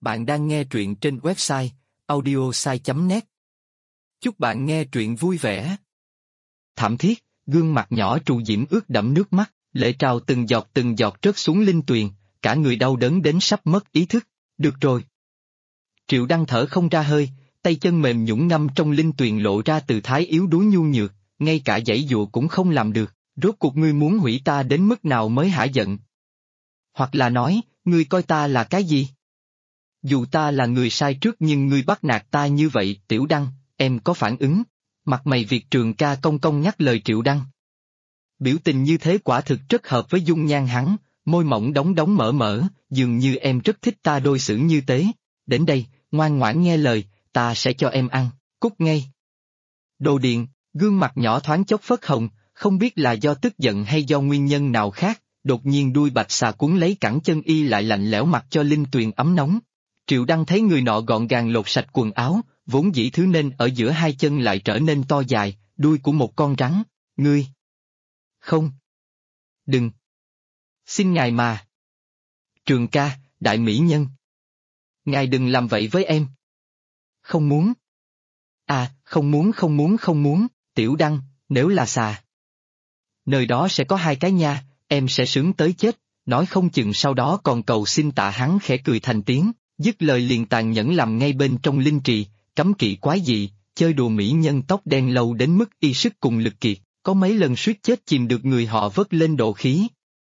Bạn đang nghe truyện trên website audiosai.net. Chúc bạn nghe truyện vui vẻ. Thảm thiết, gương mặt nhỏ Trù Diễm ướt đẫm nước mắt, lệ trào từng giọt rớt xuống linh tuyền, cả người đau đớn đến sắp mất ý thức. Được rồi. Triệu Đăng thở không ra hơi, tay chân mềm nhũn ngâm trong linh tuyền lộ ra từ thái yếu đuối nhu nhược, ngay cả giãy dụa cũng không làm được. Rốt cuộc ngươi muốn hủy ta đến mức nào mới hả giận? Hoặc là nói, ngươi coi ta là cái gì? Dù ta là người sai trước nhưng ngươi bắt nạt ta như vậy, Tiểu Đăng, em có phản ứng? Mặt mày Việt Trường ca cong cong nhắc lời Triệu Đăng. Biểu tình như thế quả thực rất hợp với dung nhan hắn, môi mỏng đóng mở, dường như em rất thích ta đối xử như thế. Đến đây, ngoan ngoãn nghe lời, ta sẽ cho em ăn, cút ngay. Đồ điện, gương mặt nhỏ thoáng chốc phớt hồng, không biết là do tức giận hay do nguyên nhân nào khác, đột nhiên đuôi bạch xà cuốn lấy cẳng chân y lại lạnh lẽo mặc cho linh tuyền ấm nóng. Triệu Đăng thấy người nọ gọn gàng lột sạch quần áo, vốn dĩ thứ nên ở giữa hai chân lại trở nên to dài, đuôi của một con rắn. Ngươi! Không! Đừng! Xin ngài mà! Trường ca, đại mỹ nhân! Ngài đừng làm vậy với em! Không muốn! À, không muốn, Tiểu Đăng, nếu là xà. Nơi đó sẽ có hai cái nha, em sẽ sướng tới chết, nói không chừng sau đó còn cầu xin tạ. Hắn khẽ cười thành tiếng, dứt lời liền tàn nhẫn làm ngay bên trong linh trì, cấm kỵ quái dị, chơi đùa mỹ nhân tóc đen lâu đến mức y sức cùng lực kiệt, có mấy lần suýt chết chìm được người họ vớt lên độ khí.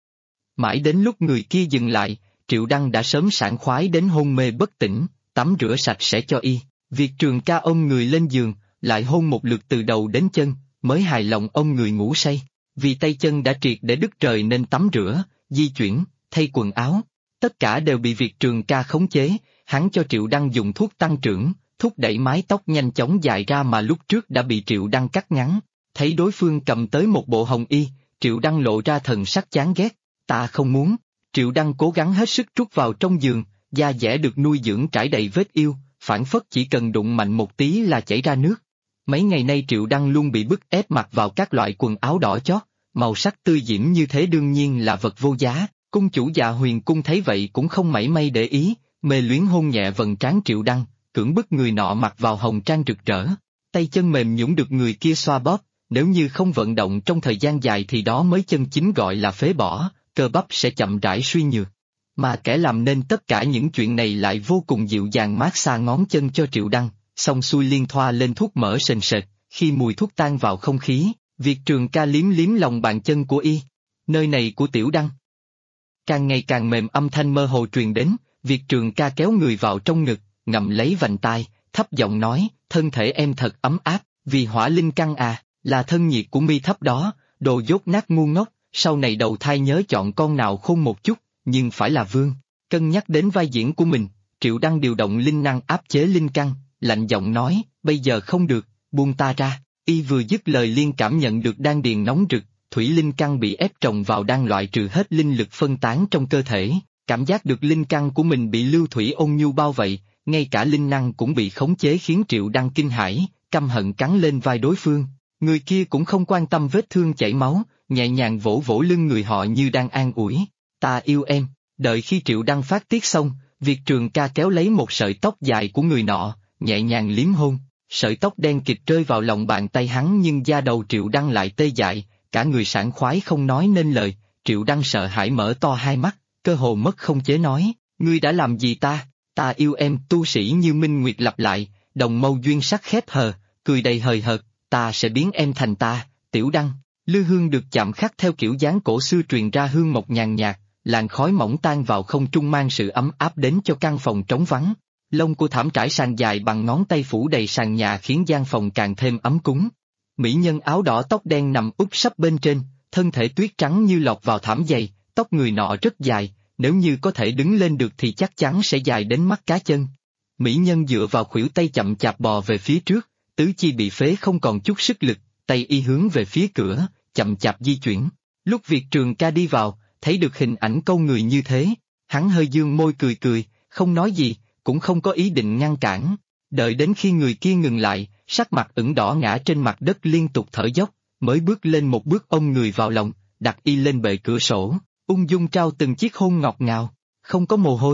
Mãi đến lúc người kia dừng lại, Triệu Đăng đã sớm sảng khoái đến hôn mê bất tỉnh, tắm rửa sạch sẽ cho y. Việt Trường ca ôm người lên giường, lại hôn một lượt từ đầu đến chân, mới hài lòng ôm người ngủ say. Vì tay chân đã triệt để đứt rời nên tắm rửa, di chuyển, thay quần áo, tất cả đều bị Việt Trường ca khống chế. Hắn cho Triệu Đăng dùng thuốc tăng trưởng, thúc đẩy mái tóc nhanh chóng dài ra mà lúc trước đã bị Triệu Đăng cắt ngắn. Thấy đối phương cầm tới một bộ hồng y, Triệu Đăng lộ ra thần sắc chán ghét. Ta không muốn. Triệu Đăng cố gắng hết sức trút vào trong giường, da dẻ được nuôi dưỡng trải đầy vết yêu, phảng phất chỉ cần đụng mạnh một tí là chảy ra nước. Mấy ngày nay Triệu Đăng luôn bị bức ép mặc vào các loại quần áo đỏ chót, màu sắc tươi diễm như thế đương nhiên là vật vô giá. Cung chủ Dạ Huyền Cung thấy vậy cũng không mảy may để ý, mê luyến hôn nhẹ vầng trán Triệu Đăng, cưỡng bức người nọ mặc vào hồng trang rực rỡ. Tay chân mềm nhũn được người kia xoa bóp, nếu như không vận động trong thời gian dài thì đó mới chân chính gọi là phế bỏ, cơ bắp sẽ chậm rãi suy nhược. Mà kẻ làm nên tất cả những chuyện này lại vô cùng dịu dàng mát xa ngón chân cho Triệu Đăng, xong xuôi liên thoa lên thuốc mỡ sền sệt, khi mùi thuốc tan vào không khí, Việt Trường ca liếm lòng bàn chân của y. Nơi này của Tiểu Đăng. Càng ngày càng mềm, âm thanh mơ hồ truyền đến, Việt Trường ca kéo người vào trong ngực, ngậm lấy vành tai, thấp giọng nói, thân thể em thật ấm áp, vì hỏa linh căn à, là thân nhiệt của mi thấp đó, đồ dốt nát ngu ngốc, sau này đầu thai nhớ chọn con nào khôn một chút, nhưng phải là vương. Cân nhắc đến vai diễn của mình, Triệu Đăng điều động linh năng áp chế linh căn, lạnh giọng nói, bây giờ không được, buông ta ra. Y vừa dứt lời liền cảm nhận được đan điền nóng rực, thủy linh căn bị ép trồng vào đang loại trừ hết linh lực phân tán trong cơ thể, cảm giác được linh căn của mình bị lưu thủy ôn nhu bao vây, ngay cả linh năng cũng bị khống chế khiến Triệu Đăng kinh hãi, căm hận cắn lên vai đối phương. Người kia cũng không quan tâm vết thương chảy máu, nhẹ nhàng vỗ vỗ lưng người họ như đang an ủi. Ta yêu em. Đợi khi Triệu Đăng phát tiết xong, Việt Trường ca kéo lấy một sợi tóc dài của người nọ, nhẹ nhàng liếm hôn. Sợi tóc đen kịt rơi vào lòng bàn tay hắn nhưng da đầu Triệu Đăng lại tê dại, cả người sảng khoái không nói nên lời. Triệu Đăng sợ hãi mở to hai mắt, cơ hồ mất không chế nói, ngươi đã làm gì ta? Ta yêu em. Tu sĩ như Minh Nguyệt lặp lại, đồng mâu duyên sắc khép hờ, cười đầy hời hợt, ta sẽ biến em thành ta, Tiểu Đăng. Lư hương được chạm khắc theo kiểu dáng cổ xưa truyền ra hương mộc nhàn nhạt, làn khói mỏng tan vào không trung mang sự ấm áp đến cho căn phòng trống vắng. Lông của thảm trải sàn dài bằng ngón tay phủ đầy sàn nhà khiến gian phòng càng thêm ấm cúng. Mỹ nhân áo đỏ tóc đen nằm úp sấp bên trên, thân thể tuyết trắng như lọt vào thảm dày, tóc người nọ rất dài, nếu như có thể đứng lên được thì chắc chắn sẽ dài đến mắt cá chân. Mỹ nhân dựa vào khuỷu tay chậm chạp bò về phía trước, tứ chi bị phế không còn chút sức lực, tay y hướng về phía cửa, chậm chạp di chuyển. Lúc Việt Trường ca đi vào, thấy được hình ảnh câu người như thế, hắn hơi dương môi cười, không nói gì, cũng không có ý định ngăn cản. Đợi đến khi người kia ngừng lại, sắc mặt ửng đỏ ngã trên mặt đất liên tục thở dốc, mới bước lên một bước ôm người vào lòng, đặt y lên bệ cửa sổ, ung dung trao từng chiếc hôn ngọt ngào. Không có mồ hôi,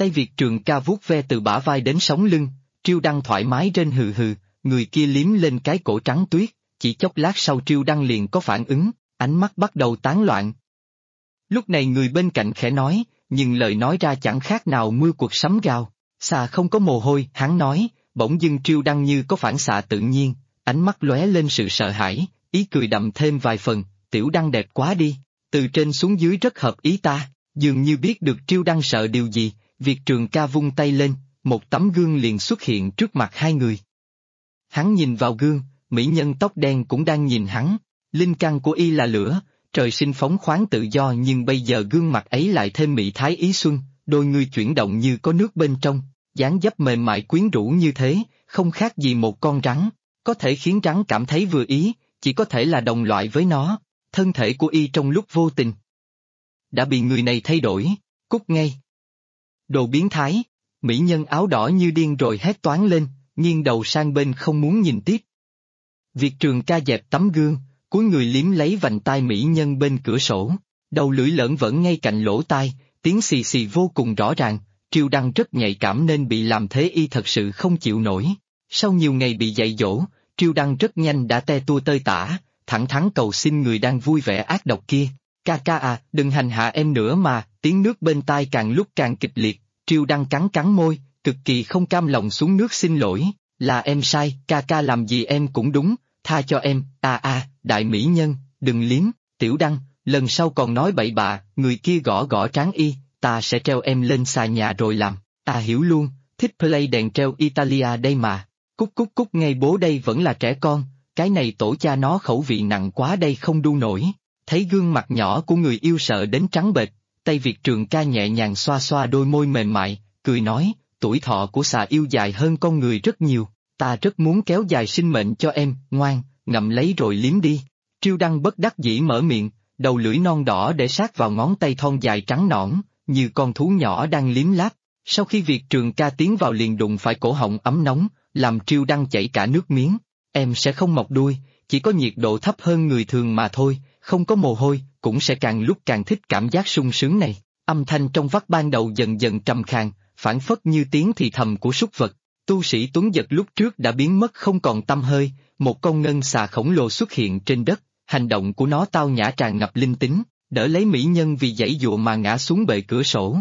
Tay Việt Trường Ca vuốt ve từ bả vai đến sống lưng, Triêu Đăng thoải mái rên hừ hừ, người kia liếm lên cái cổ trắng tuyết, chỉ chốc lát sau Triêu Đăng liền có phản ứng, ánh mắt bắt đầu tán loạn. Lúc này người bên cạnh khẽ nói, nhưng lời nói ra chẳng khác nào mưa cuộc sấm gào. Xà không có mồ hôi, hắn nói, bỗng dưng Triêu Đăng như có phản xạ tự nhiên, ánh mắt lóe lên sự sợ hãi, ý cười đậm thêm vài phần, Tiểu Đăng đẹp quá đi, từ trên xuống dưới rất hợp ý ta, dường như biết được Triêu Đăng sợ điều gì, Việt Trường Ca vung tay lên, một tấm gương liền xuất hiện trước mặt hai người. Hắn nhìn vào gương, mỹ nhân tóc đen cũng đang nhìn hắn, linh căn của y là lửa, trời sinh phóng khoáng tự do nhưng bây giờ gương mặt ấy lại thêm mỹ thái ý xuân, đôi ngươi chuyển động như có nước bên trong, dáng dấp mềm mại quyến rũ như thế, không khác gì một con rắn, có thể khiến rắn cảm thấy vừa ý, chỉ có thể là đồng loại với nó, thân thể của y trong lúc vô tình đã bị người này thay đổi, cút ngay. Đồ biến thái, mỹ nhân áo đỏ như điên rồi hét toáng lên, nghiêng đầu sang bên không muốn nhìn tiếp. Việt Trường Ca dẹp tấm gương, cúi người liếm lấy vành tai mỹ nhân bên cửa sổ, đầu lưỡi lởn vởn ngay cạnh lỗ tai, tiếng xì xì vô cùng rõ ràng, Triêu Đăng rất nhạy cảm nên bị làm thế y thật sự không chịu nổi. Sau nhiều ngày bị dạy dỗ, Triêu Đăng rất nhanh đã te tua tơi tả, thẳng thắn cầu xin người đang vui vẻ ác độc kia. Ca ca à, đừng hành hạ em nữa mà, tiếng nước bên tai càng lúc càng kịch liệt, Triêu Đăng cắn cắn môi, cực kỳ không cam lòng xuống nước xin lỗi, là em sai, ca ca làm gì em cũng đúng, tha cho em, đại mỹ nhân, đừng liếm, Tiểu Đăng, lần sau còn nói bậy bạ, người kia gõ gõ trán y, ta sẽ treo em lên xà nhà rồi làm, hiểu luôn, thích play đèn treo Italia đây mà, cút cút cút ngay bố đây vẫn là trẻ con, cái này tổ cha nó khẩu vị nặng quá đây không đu nổi. Thấy gương mặt nhỏ của người yêu sợ đến trắng bệch, tay Việt Trường Ca nhẹ nhàng xoa xoa đôi môi mềm mại, cười nói, tuổi thọ của xà yêu dài hơn con người rất nhiều, ta rất muốn kéo dài sinh mệnh cho em, ngoan, ngậm lấy rồi liếm đi. Triêu Đăng bất đắc dĩ mở miệng, đầu lưỡi non đỏ để sát vào ngón tay thon dài trắng nõn, như con thú nhỏ đang liếm láp. Sau khi Việt Trường Ca tiến vào liền đụng phải cổ họng ấm nóng, làm Triêu Đăng chảy cả nước miếng. Em sẽ không mọc đuôi, chỉ có nhiệt độ thấp hơn người thường mà thôi, không có mồ hôi, cũng sẽ càng lúc càng thích cảm giác sung sướng này. Âm thanh trong vắt ban đầu dần dần trầm khàn, phảng phất như tiếng thì thầm của súc vật. Tu sĩ Tuấn Giật lúc trước đã biến mất không còn tăm hơi, một con ngân xà khổng lồ xuất hiện trên đất, hành động của nó tao nhã tràn ngập linh tính, đỡ lấy mỹ nhân vì giãy giụa mà ngã xuống bệ cửa sổ.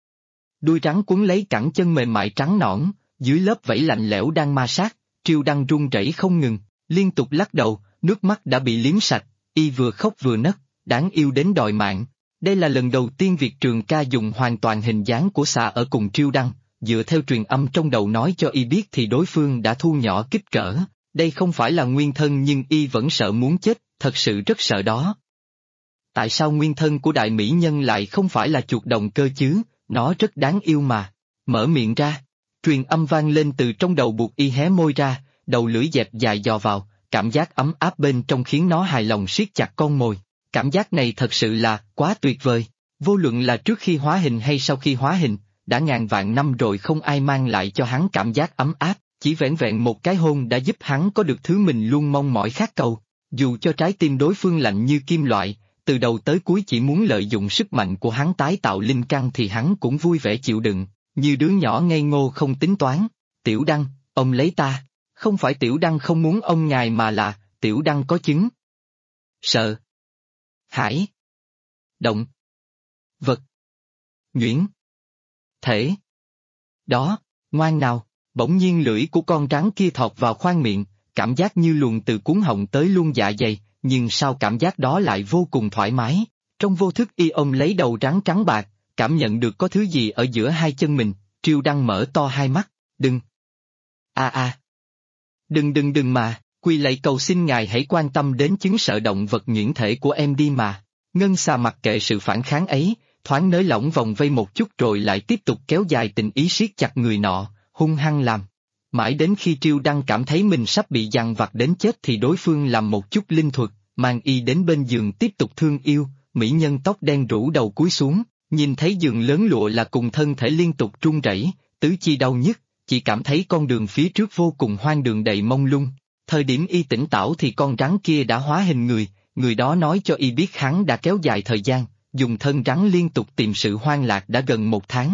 Đuôi rắn quấn lấy cẳng chân mềm mại trắng nõn, dưới lớp vảy lạnh lẽo đang ma sát, Triêu Đăng run rẩy không ngừng, liên tục lắc đầu, nước mắt đã bị liếm sạch, y vừa khóc vừa nấc, đáng yêu đến đòi mạng. Đây là lần đầu tiên Việt Trường Ca dùng hoàn toàn hình dáng của xà ở cùng Triêu Đăng, dựa theo truyền âm trong đầu nói cho y biết thì đối phương đã thu nhỏ kích cỡ, đây không phải là nguyên thân nhưng y vẫn sợ muốn chết, thật sự rất sợ đó. Tại sao nguyên thân của đại mỹ nhân lại không phải là chuột đồng cơ chứ, nó rất đáng yêu mà, mở miệng ra, truyền âm vang lên từ trong đầu buộc y hé môi ra, đầu lưỡi dẹp dài dò vào, cảm giác ấm áp bên trong khiến nó hài lòng siết chặt con mồi. Cảm giác này thật sự là quá tuyệt vời, vô luận là trước khi hóa hình hay sau khi hóa hình, đã ngàn vạn năm rồi không ai mang lại cho hắn cảm giác ấm áp, chỉ vẻn vẹn một cái hôn đã giúp hắn có được thứ mình luôn mong mỏi khát cầu. Dù cho trái tim đối phương lạnh như kim loại, từ đầu tới cuối chỉ muốn lợi dụng sức mạnh của hắn tái tạo linh căn thì hắn cũng vui vẻ chịu đựng, như đứa nhỏ ngây ngô không tính toán. Tiểu Đăng, ông lấy ta, không phải Tiểu Đăng không muốn ông ngài mà là, Tiểu Đăng có chứng. Sợ. Hải. Động. Vật. Nhuyễn. Thể. Đó, ngoan nào, bỗng nhiên lưỡi của con rắn kia thọt vào khoang miệng, cảm giác như luồn từ cuống họng tới luôn dạ dày, nhưng sao cảm giác đó lại vô cùng thoải mái. Trong vô thức y ôm lấy đầu rắn trắng bạc, cảm nhận được có thứ gì ở giữa hai chân mình, Triêu Đăng mở to hai mắt, đừng. Đừng mà, quỳ lạy cầu xin ngài hãy quan tâm đến chứng sợ động vật nhuyễn thể của em đi mà. Ngân xà mặc kệ sự phản kháng ấy, thoáng nới lỏng vòng vây một chút rồi lại tiếp tục kéo dài tình ý siết chặt người nọ, hung hăng làm. Mãi đến khi Triêu Đăng cảm thấy mình sắp bị dằn vặt đến chết thì đối phương làm một chút linh thuật, mang y đến bên giường tiếp tục thương yêu, mỹ nhân tóc đen rũ đầu cúi xuống, nhìn thấy giường lớn lụa là cùng thân thể liên tục run rẩy, tứ chi đau nhức, chỉ cảm thấy con đường phía trước vô cùng hoang đường đầy mông lung. Thời điểm y tỉnh táo thì con rắn kia đã hóa hình người đó nói cho y biết hắn đã kéo dài thời gian, dùng thân rắn liên tục tìm sự hoang lạc đã gần 1 tháng.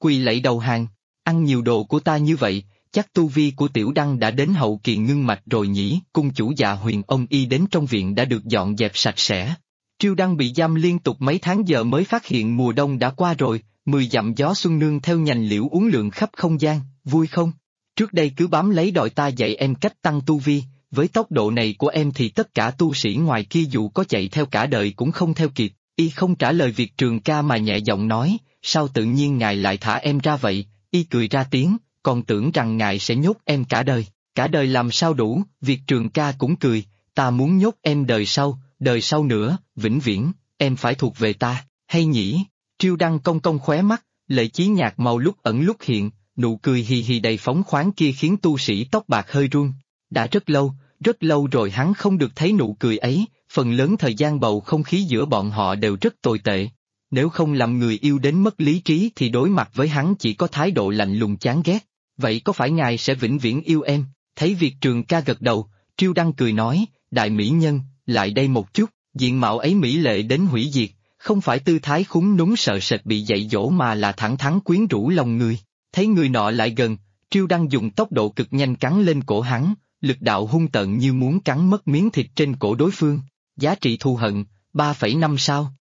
quỳ lạy đầu hàng, ăn nhiều đồ của ta như vậy, chắc tu vi của Tiểu Đăng đã đến hậu kỳ ngưng mạch rồi nhỉ. Cung chủ Dạ Huyền ông y đến trong viện đã được dọn dẹp sạch sẽ. Triêu Đăng bị giam liên tục mấy tháng giờ mới phát hiện mùa đông đã qua rồi, 10 dặm gió xuân nương theo nhành liễu uốn lượn khắp không gian, vui không? Trước đây cứ bám lấy đòi ta dạy em cách tăng tu vi, với tốc độ này của em thì tất cả tu sĩ ngoài kia dù có chạy theo cả đời cũng không theo kịp. Y không trả lời Việt Trường ca mà nhẹ giọng nói, sao tự nhiên ngài lại thả em ra vậy? Y cười ra tiếng, còn tưởng rằng ngài sẽ nhốt em cả đời làm sao đủ? Việt Trường ca cũng cười, ta muốn nhốt em đời sau nữa, vĩnh viễn, em phải thuộc về ta, hay nhỉ? Triêu Đăng cong cong khóe mắt, lệ chí nhạt màu lúc ẩn lúc hiện, nụ cười hì hì đầy phóng khoáng kia khiến tu sĩ tóc bạc hơi run. Đã rất lâu rồi hắn không được thấy nụ cười ấy, phần lớn thời gian bầu không khí giữa bọn họ đều rất tồi tệ. Nếu không làm người yêu đến mất lý trí thì đối mặt với hắn chỉ có thái độ lạnh lùng chán ghét. Vậy có phải ngài sẽ vĩnh viễn yêu em? Thấy Việt Trường ca gật đầu, Triêu Đăng cười nói, đại mỹ nhân, lại đây một chút, diện mạo ấy mỹ lệ đến hủy diệt, không phải tư thái khúm núm sợ sệt bị dạy dỗ mà là thẳng thắn quyến rũ lòng người. Thấy người nọ lại gần, Triêu Đăng dùng tốc độ cực nhanh cắn lên cổ hắn, lực đạo hung tợn như muốn cắn mất miếng thịt trên cổ đối phương. Giá trị thù hận, 3,5 sao,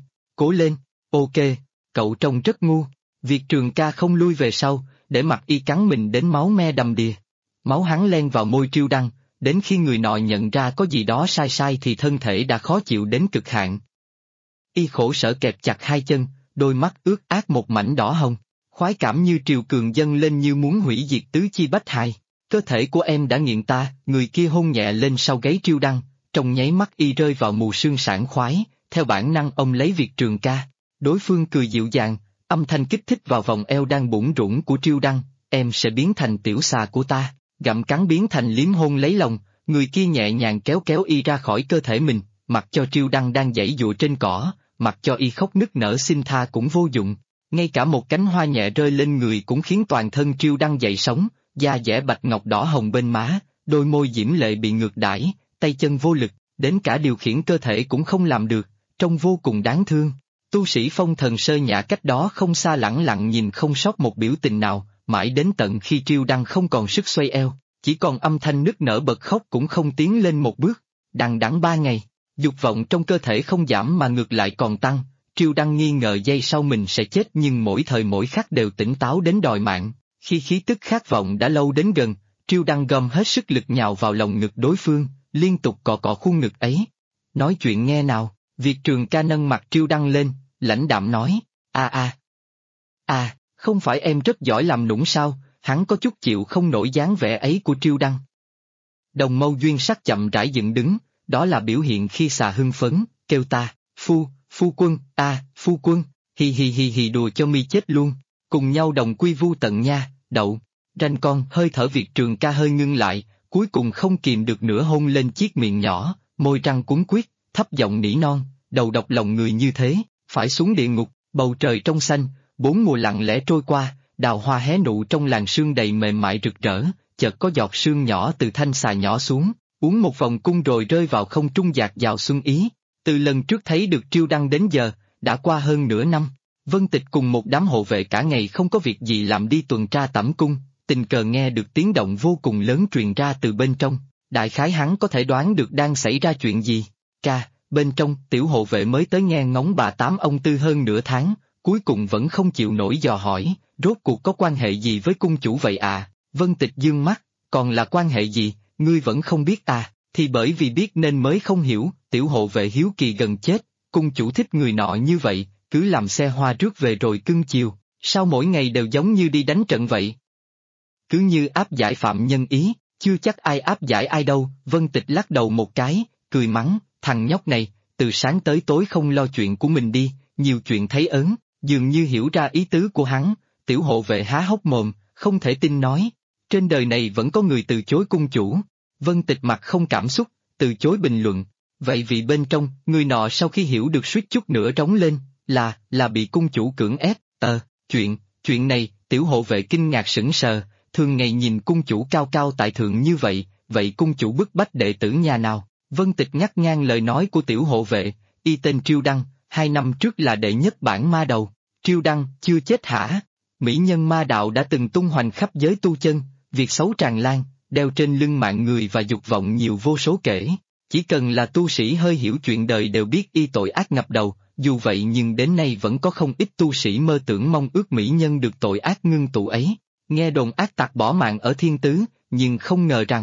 cố lên, ok, cậu trông rất ngu. Việt Trường ca không lui về sau, để mặc y cắn mình đến máu me đầm đìa. Máu hắn len vào môi Triêu Đăng, đến khi người nọ nhận ra có gì đó sai sai thì thân thể đã khó chịu đến cực hạn. Y khổ sở kẹp chặt hai chân, đôi mắt ướt át một mảnh đỏ hồng, khoái cảm như triều cường dâng lên như muốn hủy diệt tứ chi bách hài. Cơ thể của em đã nghiện ta, người kia hôn nhẹ lên sau gáy Triêu Đăng, trong nháy mắt y rơi vào mù sương sảng khoái, theo bản năng ông lấy Việt Trường ca. Đối phương cười dịu dàng, âm thanh kích thích vào vòng eo đang bủn rủn của Triêu Đăng, em sẽ biến thành tiểu xà của ta, gặm cắn biến thành liếm hôn lấy lòng. Người kia nhẹ nhàng kéo kéo y ra khỏi cơ thể mình, mặc cho Triêu Đăng đang giãy giụa trên cỏ, mặc cho y khóc nức nở xin tha cũng vô dụng. Ngay cả một cánh hoa nhẹ rơi lên người cũng khiến toàn thân Triêu Đăng dậy sóng, da dẻ bạch ngọc đỏ hồng bên má, đôi môi diễm lệ bị ngược đãi, tay chân vô lực, đến cả điều khiển cơ thể cũng không làm được, trông vô cùng đáng thương. Tu sĩ phong thần sơ nhã cách đó không xa lẳng lặng nhìn không sót một biểu tình nào, mãi đến tận khi Triêu Đăng không còn sức xoay eo, chỉ còn âm thanh nức nở bật khóc cũng không tiến lên một bước. Đằng đẵng 3 ngày, dục vọng trong cơ thể không giảm mà ngược lại còn tăng. Triêu Đăng nghi ngờ giây sau mình sẽ chết nhưng mỗi thời mỗi khắc đều tỉnh táo đến đòi mạng. Khi khí tức khát vọng đã lâu đến gần, Triêu Đăng gom hết sức lực nhào vào lòng ngực đối phương, liên tục cọ cọ khuôn ngực ấy. Nói chuyện nghe nào? Việt Trường ca nâng mặt Triêu Đăng lên, lãnh đạm nói, không phải em rất giỏi làm nũng sao? Hắn có chút chịu không nổi dáng vẻ ấy của Triêu Đăng. Đồng mâu duyên sắc chậm rãi dựng đứng, đó là biểu hiện khi xà hưng phấn, kêu ta, phu quân, hi đùa cho mi chết luôn, cùng nhau đồng quy vu tận nha, đậu, ranh con. Hơi thở Việt Trường ca hơi ngưng lại, cuối cùng không kìm được nữa hôn lên chiếc miệng nhỏ, môi răng cuốn quyết, thấp giọng nỉ non, đầu độc lòng người như thế, phải xuống địa ngục. Bầu trời trong xanh, 4 mùa lặng lẽ trôi qua, đào hoa hé nụ trong làn sương đầy mềm mại rực rỡ, chợt có giọt sương nhỏ từ thanh xà nhỏ xuống, uốn một vòng cung rồi rơi vào không trung dạt dào xuân ý. Từ lần trước thấy được Triêu Đăng đến giờ, đã qua hơn nửa năm. Vân Tịch cùng một đám hộ vệ cả ngày không có việc gì làm đi tuần tra tẩm cung, tình cờ nghe được tiếng động vô cùng lớn truyền ra từ bên trong. Đại khái hắn có thể đoán được đang xảy ra chuyện gì. Bên trong, tiểu hộ vệ mới tới nghe ngóng bà Tám ông Tư hơn nửa tháng, cuối cùng vẫn không chịu nổi dò hỏi, rốt cuộc có quan hệ gì với cung chủ vậy à? Vân Tịch dương mắt, còn là quan hệ gì, ngươi vẫn không biết à? Thì bởi vì biết nên mới không hiểu. Tiểu hộ vệ hiếu kỳ gần chết, cung chủ thích người nọ như vậy, cứ làm xe hoa rước về rồi cưng chiều, sao mỗi ngày đều giống như đi đánh trận vậy? Cứ như áp giải phạm nhân ý, chưa chắc ai áp giải ai đâu. Vân Tịch lắc đầu một cái, cười mắng, thằng nhóc này, từ sáng tới tối không lo chuyện của mình đi, nhiều chuyện thấy ớn, dường như hiểu ra ý tứ của hắn. Tiểu hộ vệ há hốc mồm, không thể tin nói, trên đời này vẫn có người từ chối cung chủ. Vân Tịch mặt không cảm xúc, từ chối bình luận. Vậy vì bên trong, người nọ sau khi hiểu được suýt chút nữa trống lên, là bị cung chủ cưỡng ép. Chuyện này, tiểu hộ vệ kinh ngạc sững sờ, thường ngày nhìn cung chủ cao cao tại thượng như vậy, vậy cung chủ bức bách đệ tử nhà nào? Vân Tịch ngắt ngang lời nói của tiểu hộ vệ, y tên Triêu Đăng, 2 năm trước là đệ nhất bảng ma đầu. Triêu Đăng chưa chết hả? Mỹ nhân ma đạo đã từng tung hoành khắp giới tu chân, việc xấu tràn lan, đeo trên lưng mạng người và dục vọng nhiều vô số kể. Chỉ cần là tu sĩ hơi hiểu chuyện đời đều biết y tội ác ngập đầu, dù vậy nhưng đến nay vẫn có không ít tu sĩ mơ tưởng mong ước mỹ nhân được tội ác ngưng tụ ấy. Nghe đồn ác tặc bỏ mạng ở thiên tứ, nhưng không ngờ rằng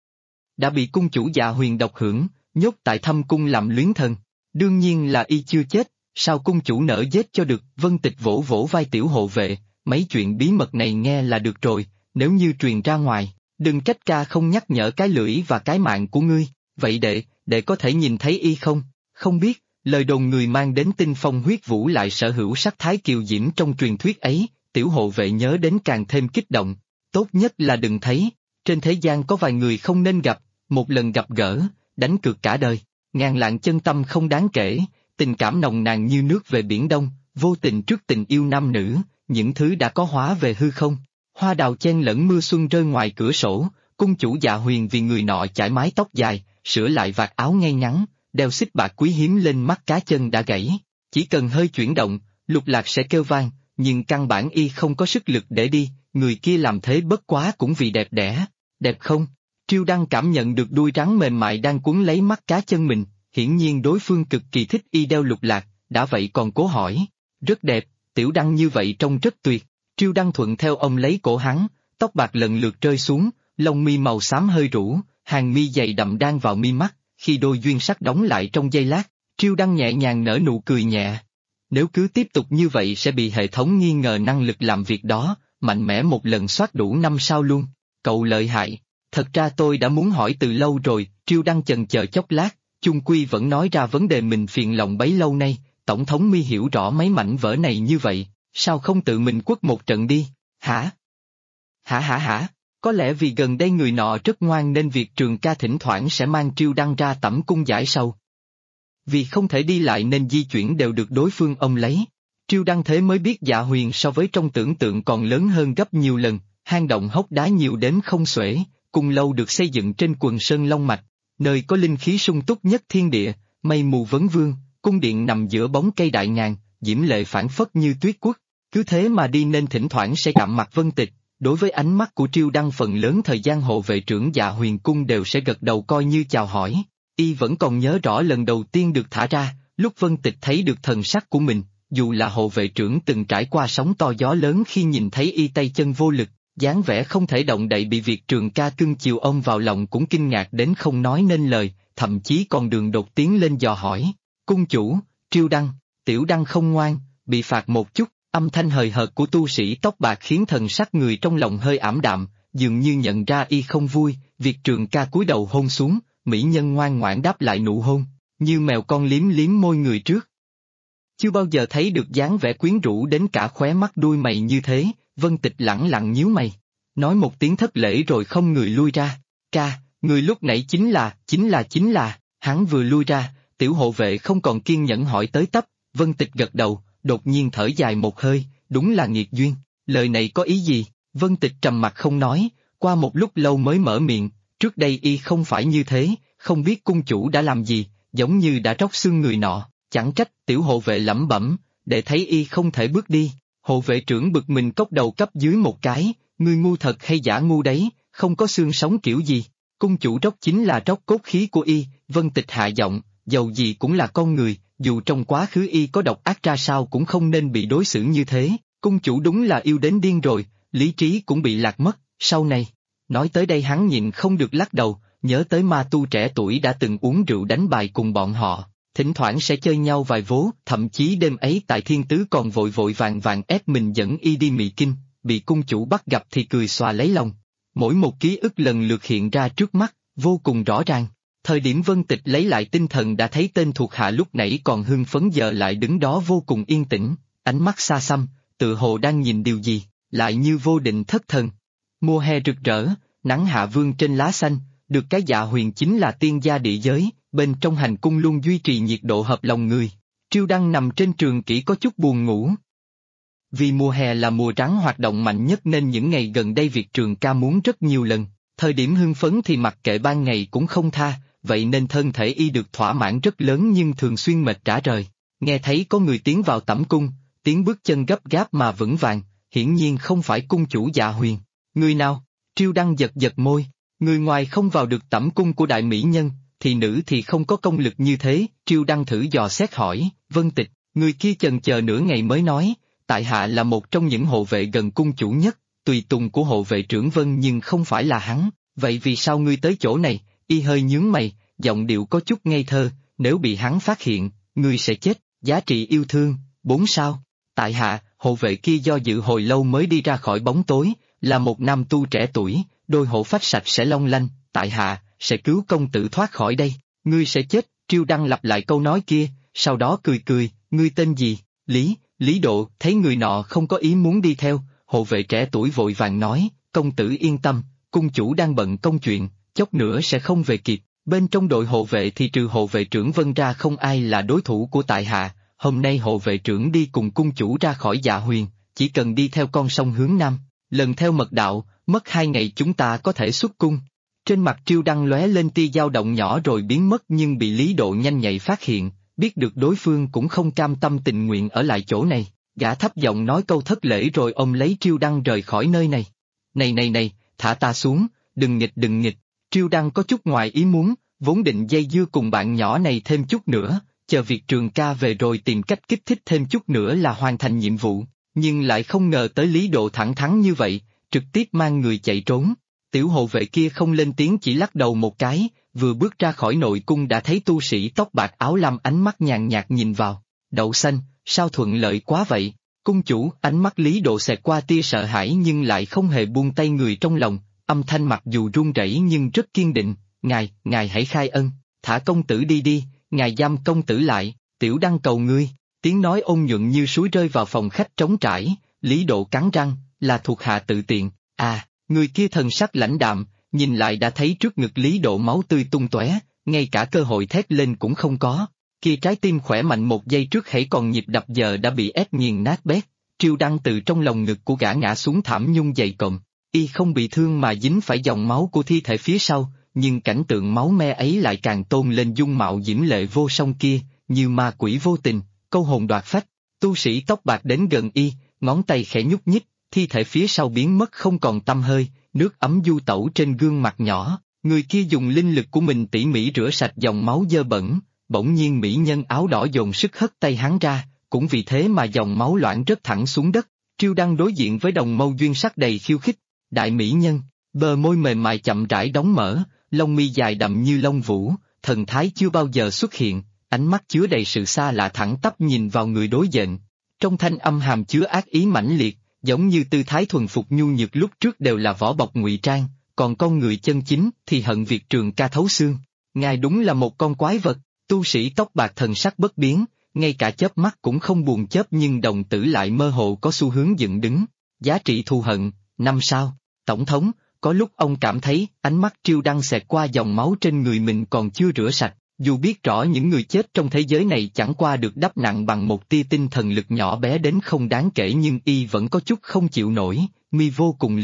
đã bị cung chủ Dạ Huyền độc hưởng, nhốt tại Thâm Cung làm luyến thần. Đương nhiên là y chưa chết, sao cung chủ nỡ giết cho được. Vân Tịch vỗ vỗ vai Tiểu hộ vệ, mấy chuyện bí mật này nghe là được rồi, nếu như truyền ra ngoài, đừng trách ca không nhắc nhở cái lưỡi và cái mạng của ngươi. Vậy đệ có thể nhìn thấy y không? Không biết, lời đồn người mang đến tinh phong huyết vũ lại sở hữu sắc thái kiều diễm trong truyền thuyết ấy. Tiểu hộ vệ nhớ đến càng thêm kích động. Tốt nhất là đừng thấy, trên thế gian có vài người không nên gặp, một lần gặp gỡ, đánh cược cả đời. Ngàn lạng chân tâm không đáng kể, tình cảm nồng nàn như nước về biển đông, vô tình trước tình yêu nam nữ, những thứ đã có hóa về hư không. Hoa đào chen lẫn mưa xuân rơi ngoài cửa sổ, cung chủ Dạ Huyền vì người nọ chải mái tóc dài, sửa lại vạt áo ngay ngắn, đeo xích bạc quý hiếm lên mắt cá chân đã gãy. Chỉ cần hơi chuyển động, Lục Lạc sẽ kêu vang, nhưng căn bản y không có sức lực để đi, người kia làm thế bất quá cũng vì đẹp đẽ. Đẹp không? Triêu Đăng cảm nhận được đuôi rắn mềm mại đang quấn lấy mắt cá chân mình, hiển nhiên đối phương cực kỳ thích y đeo Lục Lạc, đã vậy còn cố hỏi. Rất đẹp, Tiểu Đăng như vậy trông rất tuyệt. Triêu Đăng thuận theo ông lấy cổ hắn, tóc bạc lần lượt rơi xuống, lông mi màu xám hơi rũ, hàng mi dày đậm đang vào mi mắt, khi đôi duyên sắc đóng lại trong giây lát, Triêu Đăng nhẹ nhàng nở nụ cười nhẹ. Nếu cứ tiếp tục như vậy sẽ bị hệ thống nghi ngờ năng lực làm việc đó, mạnh mẽ một lần soát đủ 5 sao luôn. Cậu lợi hại, thật ra tôi đã muốn hỏi từ lâu rồi. Triêu Đăng chần chờ chốc lát, chung quy vẫn nói ra vấn đề mình phiền lòng bấy lâu nay. Tổng thống Mi hiểu rõ mấy mảnh vỡ này như vậy, sao không tự mình quất một trận đi, hả? Hả? Có lẽ vì gần đây người nọ rất ngoan nên việc Trường ca thỉnh thoảng sẽ mang Triêu Đăng ra tẩm cung giải sầu. Vì không thể đi lại nên di chuyển đều được đối phương ông lấy. Triêu Đăng thế mới biết Dạ Huyền so với trong tưởng tượng còn lớn hơn gấp nhiều lần, hang động hốc đá nhiều đến không xuể, cung lâu được xây dựng trên quần sơn Long Mạch, nơi có linh khí sung túc nhất thiên địa, mây mù vấn vương, cung điện nằm giữa bóng cây đại ngàn, diễm lệ phảng phất như tuyết quốc. Cứ thế mà đi nên thỉnh thoảng sẽ chạm mặt Vân Tịch. Đối với ánh mắt của Triêu Đăng phần lớn thời gian hộ vệ trưởng Dạ Huyền cung đều sẽ gật đầu coi như chào hỏi. Y vẫn còn nhớ rõ lần đầu tiên được thả ra, lúc Vân Tịch thấy được thần sắc của mình, dù là hộ vệ trưởng từng trải qua sóng to gió lớn khi nhìn thấy y tay chân vô lực, dáng vẻ không thể động đậy bị Việt Trường ca cưng chiều ôm vào lòng cũng kinh ngạc đến không nói nên lời, thậm chí còn đường đột tiến lên dò hỏi. Cung chủ, Triêu Đăng, Tiểu Đăng không ngoan, bị phạt một chút. Âm thanh hời hợt của tu sĩ tóc bạc khiến thần sắc người trong lòng hơi ảm đạm, dường như nhận ra y không vui. Việt Trường ca cúi đầu hôn xuống, mỹ nhân ngoan ngoãn đáp lại nụ hôn, như mèo con liếm liếm môi người trước. Chưa bao giờ thấy được dáng vẻ quyến rũ đến cả khóe mắt đuôi mày như thế. Vân Tịch lẳng lặng nhíu mày, nói một tiếng thất lễ rồi không người lui ra. Ca, người lúc nãy chính là, hắn vừa lui ra, tiểu hộ vệ không còn kiên nhẫn hỏi tới tấp. Vân Tịch gật đầu, đột nhiên thở dài một hơi, đúng là nghiệt duyên. Lời này có ý gì? Vân Tịch trầm mặt không nói, qua một lúc lâu mới mở miệng. Trước đây y không phải như thế, không biết cung chủ đã làm gì, giống như đã róc xương người nọ. Chẳng trách. Tiểu hộ vệ lẩm bẩm, để thấy y không thể bước đi. Hộ vệ trưởng bực mình cốc đầu cấp dưới một cái, ngươi ngu thật hay giả ngu đấy, không có xương sống kiểu gì. Cung chủ róc chính là róc cốt khí của y. Vân Tịch hạ giọng, dầu gì cũng là con người, dù trong quá khứ y có độc ác ra sao cũng không nên bị đối xử như thế. Cung chủ đúng là yêu đến điên rồi, lý trí cũng bị lạc mất. Sau này, nói tới đây hắn nhịn không được lắc đầu, nhớ tới ma tu trẻ tuổi đã từng uống rượu đánh bài cùng bọn họ, thỉnh thoảng sẽ chơi nhau vài vố, thậm chí đêm ấy tại Thiên Tứ còn vội vội vàng vàng ép mình dẫn y đi Mị Kinh, bị cung chủ bắt gặp thì cười xòa lấy lòng. Mỗi một ký ức lần lượt hiện ra trước mắt, vô cùng rõ ràng. Thời điểm Vân Tịch lấy lại tinh thần đã thấy tên thuộc hạ lúc nãy còn hưng phấn giờ lại đứng đó vô cùng yên tĩnh, ánh mắt xa xăm, tự hồ đang nhìn điều gì, lại như vô định thất thần. Mùa hè rực rỡ, nắng hạ vương trên lá xanh, được cái Dạ Huyền chính là tiên gia địa giới, bên trong hành cung luôn duy trì nhiệt độ hợp lòng người. Triêu Đăng nằm trên trường kỷ có chút buồn ngủ. Vì mùa hè là mùa rắn hoạt động mạnh nhất nên những ngày gần đây Việt Trường ca muốn rất nhiều lần, thời điểm hưng phấn thì mặc kệ ban ngày cũng không tha, vậy nên thân thể y được thỏa mãn rất lớn nhưng thường xuyên mệt rã rời. Nghe thấy có người tiến vào tẩm cung, tiếng bước chân gấp gáp mà vững vàng, hiển nhiên không phải cung chủ Dạ Huyền. Người nào? Triêu Đăng giật giật môi, người ngoài không vào được tẩm cung của đại mỹ nhân, thì nữ thì không có công lực như thế. Triêu Đăng thử dò xét hỏi, Vân Tịch, người kia chần chờ nửa ngày mới nói, tại hạ là một trong những hộ vệ gần cung chủ nhất, tùy tùng của hộ vệ trưởng Vân nhưng không phải là hắn, vậy vì sao ngươi tới chỗ này? Y hơi nhướng mày, giọng điệu có chút ngây thơ, nếu bị hắn phát hiện, ngươi sẽ chết. Giá trị yêu thương, 4 sao. Tại hạ, hộ vệ kia do dự hồi lâu mới đi ra khỏi bóng tối, là một nam tu trẻ tuổi, đôi hộ phách sạch sẽ long lanh, tại hạ, sẽ cứu công tử thoát khỏi đây. Ngươi sẽ chết. Triêu Đăng lặp lại câu nói kia, sau đó cười cười, ngươi tên gì? Lý Độ. Thấy người nọ không có ý muốn đi theo, hộ vệ trẻ tuổi vội vàng nói, công tử yên tâm, cung chủ đang bận công chuyện, chốc nữa sẽ không về kịp. Bên trong đội hộ vệ thì trừ hộ vệ trưởng Vân ra không ai là đối thủ của tại hạ. Hôm nay hộ vệ trưởng đi cùng cung chủ ra khỏi Dạ Huyền, chỉ cần đi theo con sông hướng nam, lần theo mật đạo, mất 2 ngày chúng ta có thể xuất cung. Trên mặt Triêu Đăng lóe lên tia dao động nhỏ rồi biến mất, nhưng bị Lý Độ nhanh nhạy phát hiện, biết được đối phương cũng không cam tâm tình nguyện ở lại chỗ này, gã thấp giọng nói câu thất lễ rồi ôm lấy Triêu Đăng rời khỏi nơi này. Này, thả ta xuống, đừng nghịch. Triêu Đăng có chút ngoài ý muốn, vốn định dây dưa cùng bạn nhỏ này thêm chút nữa, chờ việc Trường ca về rồi tìm cách kích thích thêm chút nữa là hoàn thành nhiệm vụ, nhưng lại không ngờ tới Lý Độ thẳng thắn như vậy, trực tiếp mang người chạy trốn. Tiểu hộ vệ kia không lên tiếng, chỉ lắc đầu một cái, vừa bước ra khỏi nội cung đã thấy tu sĩ tóc bạc áo lam ánh mắt nhàn nhạt nhìn vào. Đậu xanh, sao thuận lợi quá vậy? Cung chủ. Ánh mắt Lý Độ xẹt qua tia sợ hãi nhưng lại không hề buông tay người trong lòng, âm thanh mặc dù run rẩy nhưng rất kiên định, ngài hãy khai ân, thả công tử đi, ngài giam công tử lại, Tiểu Đăng cầu ngươi. Tiếng nói ôn nhuận như suối rơi vào phòng khách trống trải. Lý Độ cắn răng, là thuộc hạ tự tiện. Người kia thần sắc lãnh đạm, nhìn lại đã thấy trước ngực Lý Độ máu tươi tung tóe, ngay cả cơ hội thét lên cũng không có. Kia trái tim khỏe mạnh một giây trước hãy còn nhịp đập giờ đã bị ép nghiền nát bét. Triêu Đăng từ trong lồng ngực của gã ngã xuống thảm nhung dày cộm, y không bị thương mà dính phải dòng máu của thi thể phía sau, nhưng cảnh tượng máu me ấy lại càng tôn lên dung mạo diễm lệ vô song kia, như ma quỷ vô tình, câu hồn đoạt phách. Tu sĩ tóc bạc đến gần y, ngón tay khẽ nhúc nhích, thi thể phía sau biến mất không còn tăm hơi, nước ấm du tẩu trên gương mặt nhỏ. Người kia dùng linh lực của mình tỉ mỉ rửa sạch dòng máu dơ bẩn, bỗng nhiên mỹ nhân áo đỏ dồn sức hất tay hắn ra, cũng vì thế mà dòng máu loãng rớt thẳng xuống đất. Triêu Đăng đối diện với đồng mâu duyên sắc đầy khiêu khích, đại mỹ nhân, bờ môi mềm mại chậm rãi đóng mở, lông mi dài đậm như lông vũ, thần thái chưa bao giờ xuất hiện, ánh mắt chứa đầy sự xa lạ thẳng tắp nhìn vào người đối diện. Trong thanh âm hàm chứa ác ý mãnh liệt, giống như tư thái thuần phục nhu nhược lúc trước đều là vỏ bọc ngụy trang, còn con người chân chính thì hận việc Trường ca thấu xương. Ngài đúng là một con quái vật. Tu sĩ tóc bạc thần sắc bất biến, ngay cả chớp mắt cũng không buồn chớp, nhưng đồng tử lại mơ hồ có xu hướng dựng đứng. Giá trị thù hận, 5 sao. Tổng thống, có lúc ông cảm thấy ánh mắt Triêu Đăng xẹt qua dòng máu trên người mình còn chưa rửa sạch, dù biết rõ những người chết trong thế giới này chẳng qua được đắp nặng bằng một tia tinh thần lực nhỏ bé đến không đáng kể, nhưng y vẫn có chút không chịu nổi, mi vô cùng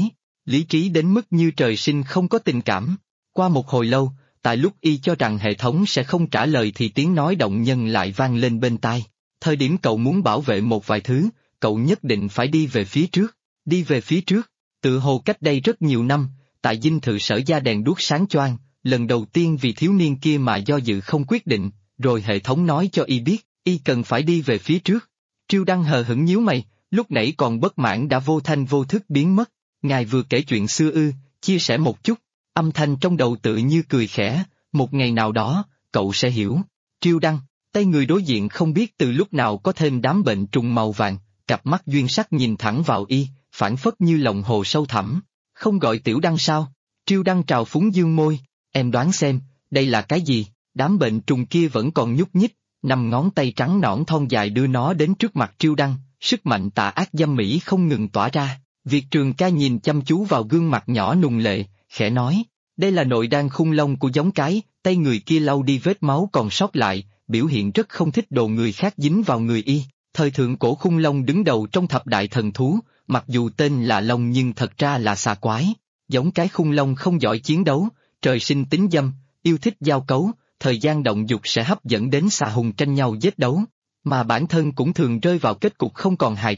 lý trí đến mức như trời sinh không có tình cảm. Qua một hồi lâu, tại lúc y cho rằng hệ thống sẽ không trả lời thì tiếng nói động nhân lại vang lên bên tai. Thời điểm cậu muốn bảo vệ một vài thứ, cậu nhất định phải đi về phía trước. Đi về phía trước. Tự hồ cách đây rất nhiều năm, tại dinh thự Sở Gia đèn đuốc sáng choang, lần đầu tiên vì thiếu niên kia mà do dự không quyết định, rồi hệ thống nói cho y biết, y cần phải đi về phía trước. Triêu Đăng hờ hững nhíu mày, lúc nãy còn bất mãn đã vô thanh vô thức biến mất. Ngài vừa kể chuyện xưa ư? Chia sẻ một chút. Âm thanh trong đầu tự như cười khẽ, một ngày nào đó, cậu sẽ hiểu. Triêu Đăng, tay người đối diện không biết từ lúc nào có thêm đám bệnh trùng màu vàng, cặp mắt duyên sắc nhìn thẳng vào y, phảng phất như lòng hồ sâu thẳm. Không gọi Tiểu Đăng sao? Triêu Đăng trào phúng dương môi, em đoán xem, đây là cái gì? Đám bệnh trùng kia vẫn còn nhúc nhích, 5 ngón tay trắng nõn thon dài đưa nó đến trước mặt Triêu Đăng, sức mạnh tà ác dâm mỹ không ngừng tỏa ra. Việt Trường ca nhìn chăm chú vào gương mặt nhỏ nùng lệ, khẽ nói, đây là nội đan khung lông của giống cái. Tay người kia lau đi vết máu còn sót lại, biểu hiện rất không thích đồ người khác dính vào người y. Thời thượng cổ khung lông đứng đầu trong thập đại thần thú, mặc dù tên là long nhưng thật ra là xà quái. Giống cái khung lông không giỏi chiến đấu, trời sinh tính dâm, yêu thích giao cấu, thời gian động dục sẽ hấp dẫn đến xà hùng tranh nhau giết đấu, mà bản thân cũng thường rơi vào kết cục không còn hài cốt,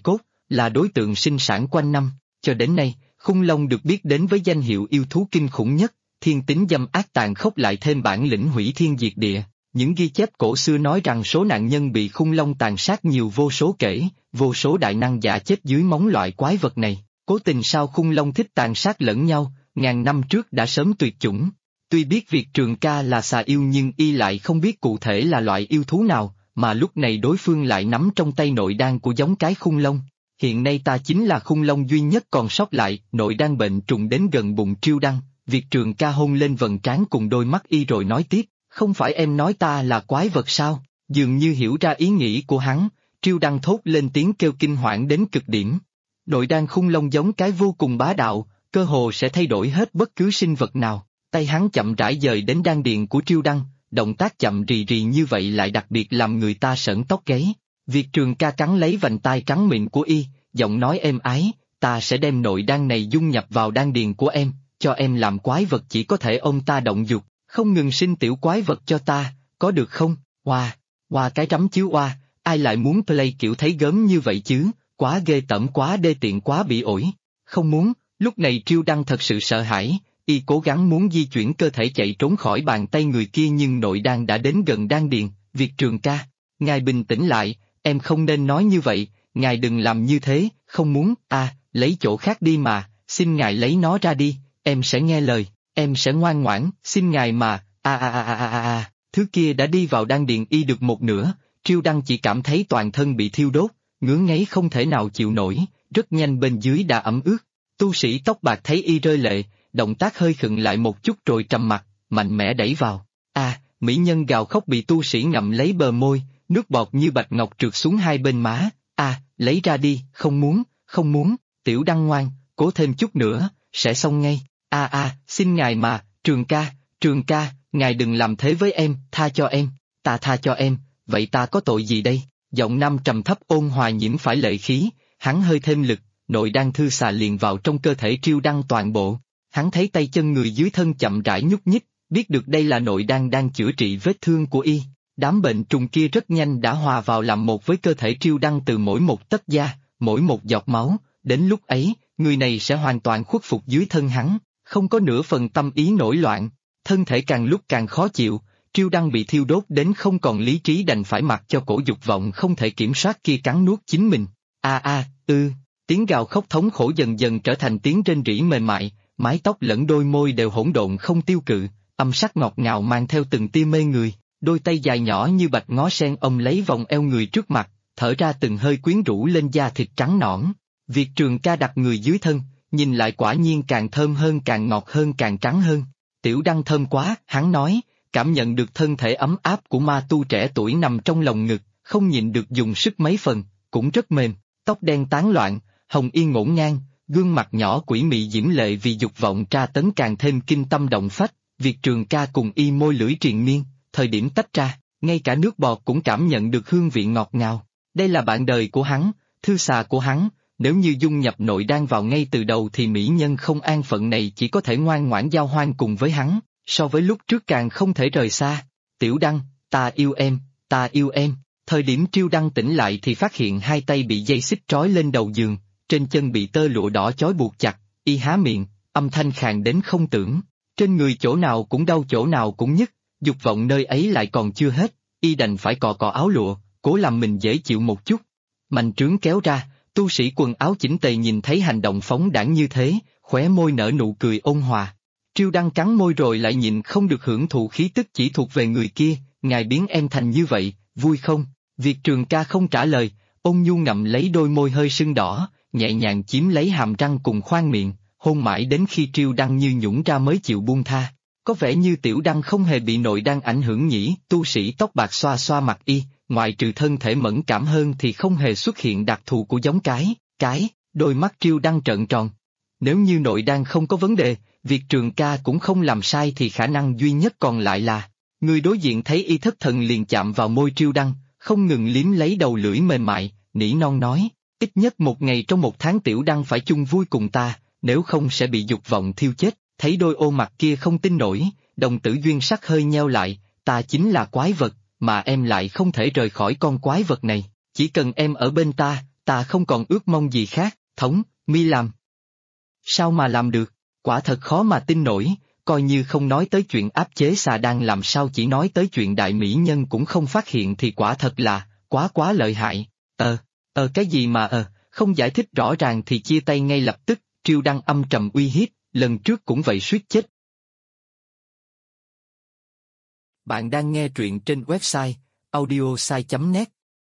là đối tượng sinh sản quanh năm. Cho đến nay, khủng long được biết đến với danh hiệu yêu thú kinh khủng nhất, thiên tính dâm ác tàn khốc lại thêm bản lĩnh hủy thiên diệt địa. Những ghi chép cổ xưa nói rằng số nạn nhân bị khủng long tàn sát nhiều vô số kể, vô số đại năng giả chết dưới móng loại quái vật này. Cố tình sao khủng long thích tàn sát lẫn nhau, ngàn năm trước đã sớm tuyệt chủng. Tuy biết Việt Trường ca là xà yêu nhưng y lại không biết cụ thể là loại yêu thú nào, mà lúc này đối phương lại nắm trong tay nội đan của giống cái khủng long. Hiện nay ta chính là khủng long duy nhất còn sót lại, nội đan bệnh trùng đến gần bụng Triêu Đăng, Việt Trường ca hôn lên vầng trán cùng đôi mắt y rồi nói tiếp, không phải em nói ta là quái vật sao? Dường như hiểu ra ý nghĩ của hắn, Triêu Đăng thốt lên tiếng kêu kinh hoảng đến cực điểm. Nội đan khủng long giống cái vô cùng bá đạo, cơ hồ sẽ thay đổi hết bất cứ sinh vật nào. Tay hắn chậm rãi dời đến đan điền của Triêu Đăng, động tác chậm rì rì như vậy lại đặc biệt làm người ta sởn tóc gáy. Việt Trường ca cắn lấy vành tai trắng mịn của y, giọng nói êm ái, ta sẽ đem nội đan này dung nhập vào đan điền của em, cho em làm quái vật chỉ có thể ôm ta động dục, không ngừng sinh tiểu quái vật cho ta, có được không? Oa cái trắm chiếu oa, ai lại muốn play kiểu thấy gớm như vậy chứ, quá ghê tởm quá đê tiện quá bị ổi. Không muốn, lúc này Triêu Đăng thật sự sợ hãi, y cố gắng muốn di chuyển cơ thể chạy trốn khỏi bàn tay người kia nhưng nội đan đã đến gần đan điền. Việt Trường ca, ngài bình tĩnh lại, em không nên nói như vậy, ngài đừng làm như thế, không muốn, lấy chỗ khác đi mà, xin ngài lấy nó ra đi, em sẽ nghe lời, em sẽ ngoan ngoãn, xin ngài mà, thứ kia đã đi vào đan điền y được một nửa, Triêu Đăng chỉ cảm thấy toàn thân bị thiêu đốt, ngứa ngáy không thể nào chịu nổi, rất nhanh bên dưới đã ẩm ướt. Tu sĩ tóc bạc thấy y rơi lệ, động tác hơi khựng lại một chút rồi trầm mặt, mạnh mẽ đẩy vào. Mỹ nhân gào khóc bị tu sĩ ngậm lấy bờ môi, nước bọt như bạch ngọc trượt xuống hai bên má. Lấy ra đi, không muốn, Tiểu Đăng ngoan, cố thêm chút nữa, sẽ xong ngay. Xin ngài mà, Trường ca, ngài đừng làm thế với em, tha cho em, ta tha cho em, vậy ta có tội gì đây? Giọng nam trầm thấp ôn hòa nhiễm phải lệ khí, hắn hơi thêm lực, nội đan thư xà liền vào trong cơ thể Triêu Đăng toàn bộ. Hắn thấy tay chân người dưới thân chậm rãi nhúc nhích, biết được đây là nội đan đang chữa trị vết thương của y. Đám bệnh trùng kia rất nhanh đã hòa vào làm một với cơ thể Triêu Đăng từ mỗi một tấc da, mỗi một giọt máu, đến lúc ấy, người này sẽ hoàn toàn khuất phục dưới thân hắn, không có nửa phần tâm ý nổi loạn, thân thể càng lúc càng khó chịu, Triêu Đăng bị thiêu đốt đến không còn lý trí đành phải mặc cho cổ dục vọng không thể kiểm soát kia cắn nuốt chính mình. Tiếng gào khóc thống khổ dần dần trở thành tiếng rên rỉ mềm mại, mái tóc lẫn đôi môi đều hỗn độn không tiêu cự, âm sắc ngọt ngào mang theo từng tia mê người, đôi tay dài nhỏ như bạch ngó sen ôm lấy vòng eo người trước mặt, thở ra từng hơi quyến rũ lên da thịt trắng nõn. Việt Trường ca đặt người dưới thân, nhìn lại quả nhiên càng thơm hơn càng ngọt hơn càng trắng hơn. Tiểu Đăng thơm quá, hắn nói, cảm nhận được thân thể ấm áp của ma tu trẻ tuổi nằm trong lòng ngực, không nhịn được dùng sức mấy phần, cũng rất mềm, tóc đen tán loạn, hồng y ngổn ngang, gương mặt nhỏ quỷ mị diễm lệ vì dục vọng tra tấn càng thêm kinh tâm động phách. Việt Trường ca cùng y môi lưỡi triền miên, thời điểm tách ra, ngay cả nước bọt cũng cảm nhận được hương vị ngọt ngào. Đây là bạn đời của hắn, thư xà của hắn, nếu như dung nhập nội đan vào ngay từ đầu thì mỹ nhân không an phận này chỉ có thể ngoan ngoãn giao hoan cùng với hắn, so với lúc trước càng không thể rời xa. Tiểu Đăng, ta yêu em. Thời điểm Triêu Đăng tỉnh lại thì phát hiện hai tay bị dây xích trói lên đầu giường, trên chân bị tơ lụa đỏ chói buộc chặt, y há miệng, âm thanh khàn đến không tưởng, trên người chỗ nào cũng đau chỗ nào cũng nhức, dục vọng nơi ấy lại còn chưa hết, y đành phải cọ cọ áo lụa, cố làm mình dễ chịu một chút. Mành trướng kéo ra, tu sĩ quần áo chỉnh tề nhìn thấy hành động phóng đãng như thế, khóe môi nở nụ cười ôn hòa. Triêu Đăng cắn môi rồi lại nhịn không được hưởng thụ khí tức chỉ thuộc về người kia, ngài biến em thành như vậy, vui không? Việt Trường ca không trả lời, ôn nhu ngậm lấy đôi môi hơi sưng đỏ, nhẹ nhàng chiếm lấy hàm răng cùng khoang miệng, hôn mãi đến khi Triêu Đăng như nhũng ra mới chịu buông tha. Có vẻ như Tiểu Đăng không hề bị nội đan ảnh hưởng nhỉ, tu sĩ tóc bạc xoa xoa mặt y, ngoại trừ thân thể mẫn cảm hơn thì không hề xuất hiện đặc thù của giống cái, đôi mắt Triêu Đăng trợn tròn. Nếu như nội đan không có vấn đề, Việt Trường ca cũng không làm sai thì khả năng duy nhất còn lại là, người đối diện thấy y thất thần liền chạm vào môi Triêu Đăng, không ngừng liếm lấy đầu lưỡi mềm mại, nỉ non nói, ít nhất một ngày trong một tháng Tiểu Đăng phải chung vui cùng ta, nếu không sẽ bị dục vọng thiêu chết. Thấy đôi ô mặt kia không tin nổi, đồng tử duyên sắc hơi nheo lại, ta chính là quái vật, mà em lại không thể rời khỏi con quái vật này, chỉ cần em ở bên ta ta không còn ước mong gì khác, thống, mi làm. Sao mà làm được, quả thật khó mà tin nổi, coi như không nói tới chuyện áp chế xà đang làm sao chỉ nói tới chuyện đại mỹ nhân cũng không phát hiện thì quả thật là, quá lợi hại, cái gì mà không giải thích rõ ràng thì chia tay ngay lập tức, Triêu Đăng âm trầm uy hiếp, lần trước cũng vậy suýt chết. Bạn đang nghe truyện trên website audiosai.net.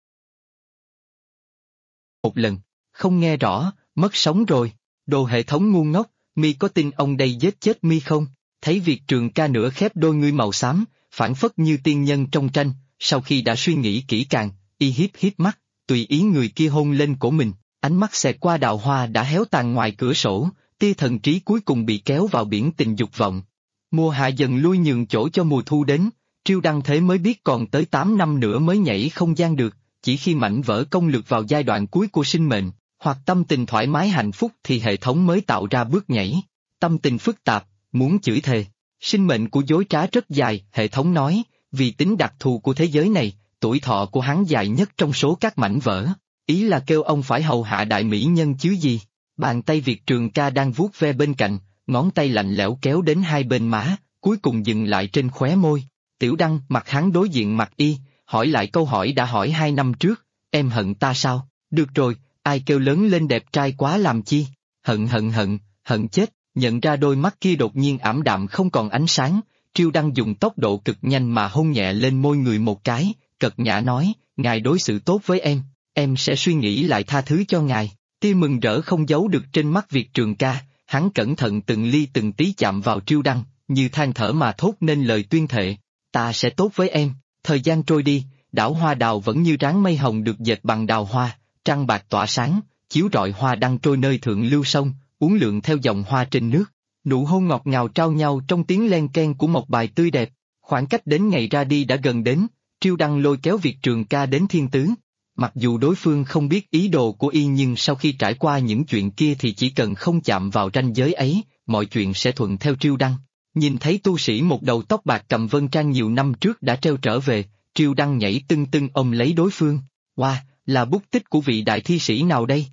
Một lần, không nghe rõ, mất sóng rồi, đồ hệ thống ngu ngốc, mi có tin ông đây giết chết mi không? Thấy Việt Trường Ca nửa khép đôi ngươi màu xám, phảng phất như tiên nhân trong tranh, sau khi đã suy nghĩ kỹ càng, y híp mắt, tùy ý người kia hôn lên cổ mình, ánh mắt xẹt qua đào hoa đã héo tàn ngoài cửa sổ, tia thần trí cuối cùng bị kéo vào biển tình dục vọng. Mùa hạ dần lui nhường chỗ cho mùa thu đến, Triêu Đăng thế mới biết còn tới 8 năm nữa mới nhảy không gian được, chỉ khi mảnh vỡ công lược vào giai đoạn cuối của sinh mệnh, hoặc tâm tình thoải mái hạnh phúc thì hệ thống mới tạo ra bước nhảy. Tâm tình phức tạp, muốn chửi thề. Sinh mệnh của dối trá rất dài, hệ thống nói, vì tính đặc thù của thế giới này, tuổi thọ của hắn dài nhất trong số các mảnh vỡ. Ý là kêu ông phải hầu hạ đại mỹ nhân chứ gì. Bàn tay Việt Trường Ca đang vuốt ve bên cạnh, ngón tay lạnh lẽo kéo đến hai bên má, cuối cùng dừng lại trên khóe môi. Tiểu Đăng mặt hắn đối diện mặt y, hỏi lại câu hỏi đã hỏi 2 năm trước, em hận ta sao? Được rồi, ai kêu lớn lên đẹp trai quá làm chi? Hận chết. Nhận ra đôi mắt kia đột nhiên ảm đạm không còn ánh sáng, Triêu Đăng dùng tốc độ cực nhanh mà hôn nhẹ lên môi người một cái, cật nhã nói, ngài đối xử tốt với em sẽ suy nghĩ lại tha thứ cho ngài. Tia mừng rỡ không giấu được trên mắt Việt Trường Ca, hắn cẩn thận từng ly từng tí chạm vào Triêu Đăng, như than thở mà thốt nên lời tuyên thệ, ta sẽ tốt với em. Thời gian trôi đi, đảo hoa đào vẫn như ráng mây hồng được dệt bằng đào hoa, trăng bạc tỏa sáng, chiếu rọi hoa đăng trôi nơi thượng lưu sông, uốn lượn theo dòng hoa trên nước, nụ hôn ngọt ngào trao nhau trong tiếng len ken của một bài tươi đẹp. Khoảng cách đến ngày ra đi đã gần đến, Triêu Đăng lôi kéo Việt Trường Ca đến thiên tứ. Mặc dù đối phương không biết ý đồ của y nhưng sau khi trải qua những chuyện kia thì chỉ cần không chạm vào ranh giới ấy, mọi chuyện sẽ thuận theo Triêu Đăng. Nhìn thấy tu sĩ một đầu tóc bạc cầm vân trang nhiều năm trước đã treo trở về, Triêu Đăng nhảy tưng ôm lấy đối phương. Wow, là bút tích của vị đại thi sĩ nào đây?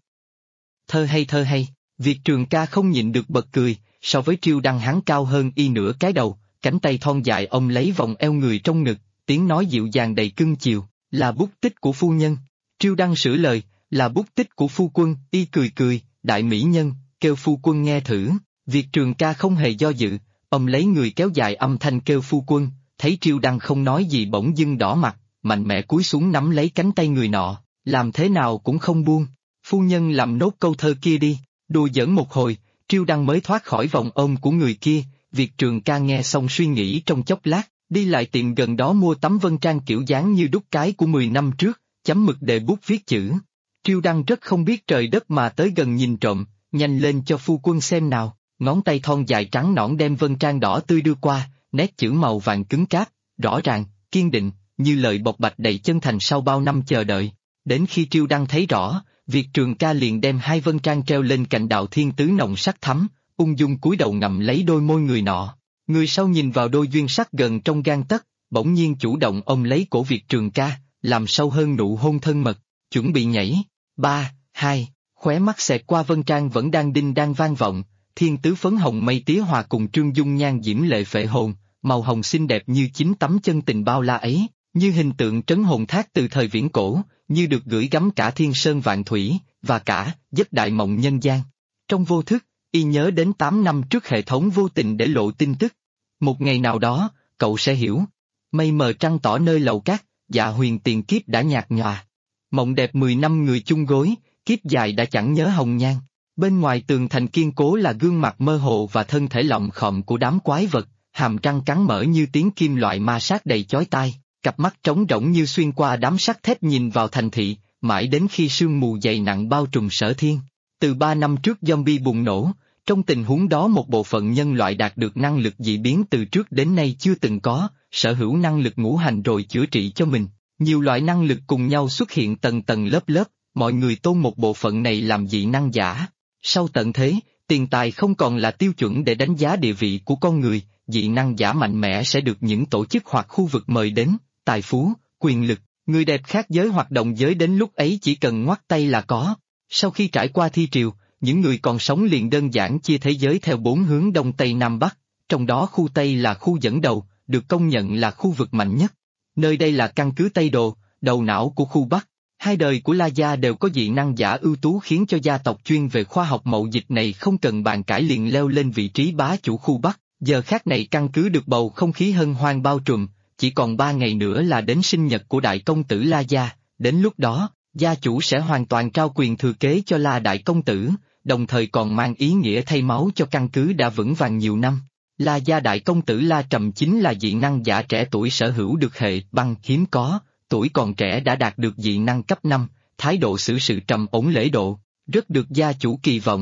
Thơ hay. Việt Trường Ca không nhịn được bật cười, so với Triêu Đăng hắn cao hơn y nửa cái đầu, cánh tay thon dài ôm lấy vòng eo người trong ngực, tiếng nói dịu dàng đầy cưng chiều, là bút tích của phu nhân. Triêu Đăng sửa lời, là bút tích của phu quân, y cười, đại mỹ nhân, kêu phu quân nghe thử. Việt Trường Ca không hề do dự, ôm lấy người kéo dài âm thanh kêu phu quân, thấy Triêu Đăng không nói gì bỗng dưng đỏ mặt, mạnh mẽ cúi xuống nắm lấy cánh tay người nọ, làm thế nào cũng không buông. Phu nhân làm nốt câu thơ kia đi. Đùa giỡn một hồi, Triêu Đăng mới thoát khỏi vòng ôm của người kia. Việt Trường Ca nghe xong suy nghĩ trong chốc lát, đi lại tiệm gần đó mua tấm vân trang kiểu dáng như đúc cái của 10 năm trước, chấm mực đề bút viết chữ. Triêu Đăng rất không biết trời đất mà tới gần nhìn trộm, nhanh lên cho phu quân xem nào, ngón tay thon dài trắng nõn đem vân trang đỏ tươi đưa qua, nét chữ màu vàng cứng cáp, rõ ràng, kiên định, như lời bộc bạch đầy chân thành sau bao năm chờ đợi. Đến khi Triêu Đăng thấy rõ, Việt Trường Ca liền đem hai vân trang treo lên cạnh đạo thiên tứ nồng sắc thắm, ung dung cúi đầu ngậm lấy đôi môi người nọ. Người sau nhìn vào đôi duyên sắc gần trong gang tấc, bỗng nhiên chủ động ôm lấy cổ Việt Trường Ca, làm sâu hơn nụ hôn thân mật, chuẩn bị nhảy. 3, 2, khóe mắt xẹt qua vân trang vẫn đang đinh đang vang vọng, thiên tứ phấn hồng mây tía hòa cùng trương dung nhan diễm lệ phệ hồn, màu hồng xinh đẹp như chính tấm chân tình bao la ấy, như hình tượng trấn hồn thác từ thời viễn cổ, như được gửi gắm cả thiên sơn vạn thủy, và cả giấc đại mộng nhân gian. Trong vô thức, y nhớ đến 8 năm trước hệ thống vô tình để lộ tin tức. Một ngày nào đó, cậu sẽ hiểu. Mây mờ trăng tỏ nơi lầu cát, dạ huyền tiền kiếp đã nhạt nhòa. Mộng đẹp 10 năm người chung gối, kiếp dài đã chẳng nhớ hồng nhan. Bên ngoài tường thành kiên cố là gương mặt mơ hồ và thân thể lọng khom của đám quái vật, hàm răng cắn mở như tiếng kim loại ma sát đầy chói tai, cặp mắt trống rỗng như xuyên qua đám sắt thép nhìn vào thành thị, mãi đến khi sương mù dày nặng bao trùm Sở Thiên. Từ 3 năm trước zombie bùng nổ, trong tình huống đó một bộ phận nhân loại đạt được năng lực dị biến từ trước đến nay chưa từng có, sở hữu năng lực ngũ hành rồi chữa trị cho mình. Nhiều loại năng lực cùng nhau xuất hiện tầng tầng lớp, mọi người tôn một bộ phận này làm dị năng giả. Sau tận thế, tiền tài không còn là tiêu chuẩn để đánh giá địa vị của con người, dị năng giả mạnh mẽ sẽ được những tổ chức hoặc khu vực mời đến, tài phú, quyền lực, Người đẹp khác giới hoặc đồng giới đến lúc ấy chỉ cần ngoắt tay là có. Sau khi trải qua thi triều, những người còn sống liền đơn giản chia thế giới theo 4 hướng Đông Tây Nam Bắc, trong đó khu Tây là khu dẫn đầu, được công nhận là khu vực mạnh nhất. Nơi đây là căn cứ Tây Đồ, đầu não của khu Bắc. Hai đời của La Gia đều có dị năng giả ưu tú khiến cho gia tộc chuyên về khoa học mậu dịch này không cần bàn cãi liền leo lên vị trí bá chủ khu Bắc. Giờ khác này căn cứ được bầu không khí hân hoan bao trùm, chỉ còn 3 ngày nữa là đến sinh nhật của đại công tử La Gia, đến lúc đó, gia chủ sẽ hoàn toàn trao quyền thừa kế cho La đại công tử, đồng thời còn mang ý nghĩa thay máu cho căn cứ đã vững vàng nhiều năm. La Gia đại công tử La Trầm chính là dị năng giả trẻ tuổi sở hữu được hệ băng hiếm có, tuổi còn trẻ đã đạt được dị năng cấp 5, thái độ xử sự trầm ổn lễ độ, rất được gia chủ kỳ vọng.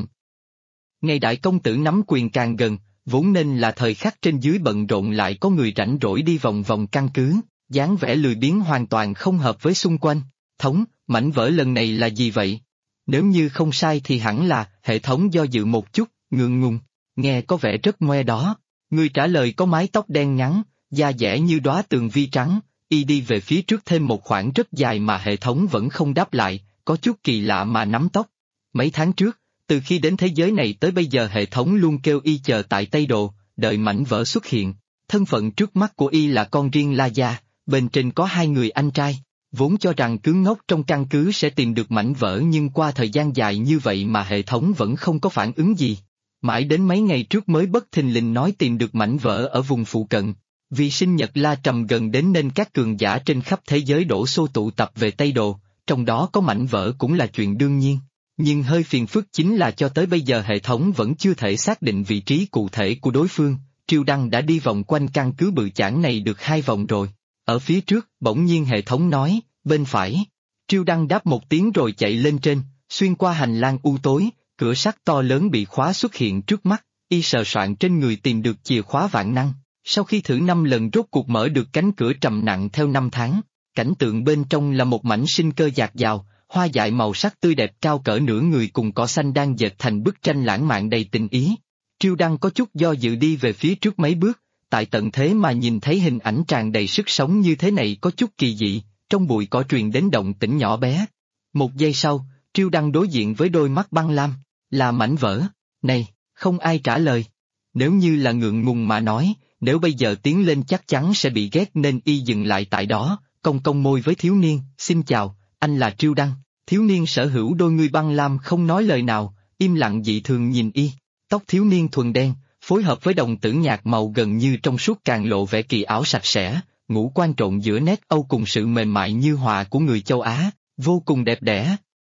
Ngày đại công tử nắm quyền càng gần, vốn nên là thời khắc trên dưới bận rộn lại có người rảnh rỗi đi vòng vòng căn cứ, dáng vẻ lười biếng hoàn toàn không hợp với xung quanh. Mảnh vỡ lần này là gì vậy? Nếu như không sai thì hẳn là, hệ thống do dự một chút, ngượng ngùng, nghe có vẻ rất ngoe đó. Người trả lời có mái tóc đen ngắn, da dẻ như đóa tường vi trắng, y đi về phía trước thêm một khoảng rất dài mà hệ thống vẫn không đáp lại, có chút kỳ lạ mà nắm tóc. Mấy tháng trước, từ khi đến thế giới này tới bây giờ hệ thống luôn kêu y chờ tại Tây Đồ, đợi mảnh vỡ xuất hiện. Thân phận trước mắt của y là con riêng La Gia, bên trên có 2 người anh trai. Vốn cho rằng cứ ngốc trong căn cứ sẽ tìm được mảnh vỡ nhưng qua thời gian dài như vậy mà hệ thống vẫn không có phản ứng gì. Mãi đến mấy ngày trước mới bất thình lình nói tìm được mảnh vỡ ở vùng phụ cận. Vì sinh nhật La Trầm gần đến nên các cường giả trên khắp thế giới đổ xô tụ tập về Tây Đồ, trong đó có mảnh vỡ cũng là chuyện đương nhiên. Nhưng hơi phiền phức chính là cho tới bây giờ hệ thống vẫn chưa thể xác định vị trí cụ thể của đối phương. Triêu Đăng đã đi vòng quanh căn cứ bự chảng này được 2 vòng rồi. Ở phía trước, bỗng nhiên hệ thống nói, bên phải. Triêu Đăng đáp một tiếng rồi chạy lên trên, xuyên qua hành lang u tối, cửa sắt to lớn bị khóa xuất hiện trước mắt, y sờ soạn trên người tìm được chìa khóa vạn năng. Sau khi thử 5 lần rốt cuộc mở được cánh cửa trầm nặng theo 5 tháng, cảnh tượng bên trong là một mảnh sinh cơ dạt dào, hoa dại màu sắc tươi đẹp cao cỡ nửa người cùng cỏ xanh đang dệt thành bức tranh lãng mạn đầy tình ý. Triêu Đăng có chút do dự đi về phía trước mấy bước, tại tận thế mà nhìn thấy hình ảnh tràn đầy sức sống như thế này có chút kỳ dị, trong bụi cỏ truyền đến động tĩnh nhỏ bé. Một giây sau, Triêu Đăng đối diện với đôi mắt băng lam, là mảnh vỡ, này, không ai trả lời. Nếu như là ngượng ngùng mà nói, nếu bây giờ tiến lên chắc chắn sẽ bị ghét nên y dừng lại tại đó, cong cong môi với thiếu niên, xin chào, anh là Triêu Đăng. Thiếu niên sở hữu đôi ngươi băng lam không nói lời nào, im lặng dị thường nhìn y, tóc thiếu niên thuần đen, phối hợp với đồng tử nhạt màu gần như trong suốt càng lộ vẻ kỳ ảo sạch sẽ, ngũ quan trộn giữa nét Âu cùng sự mềm mại như họa của người châu Á, vô cùng đẹp đẽ.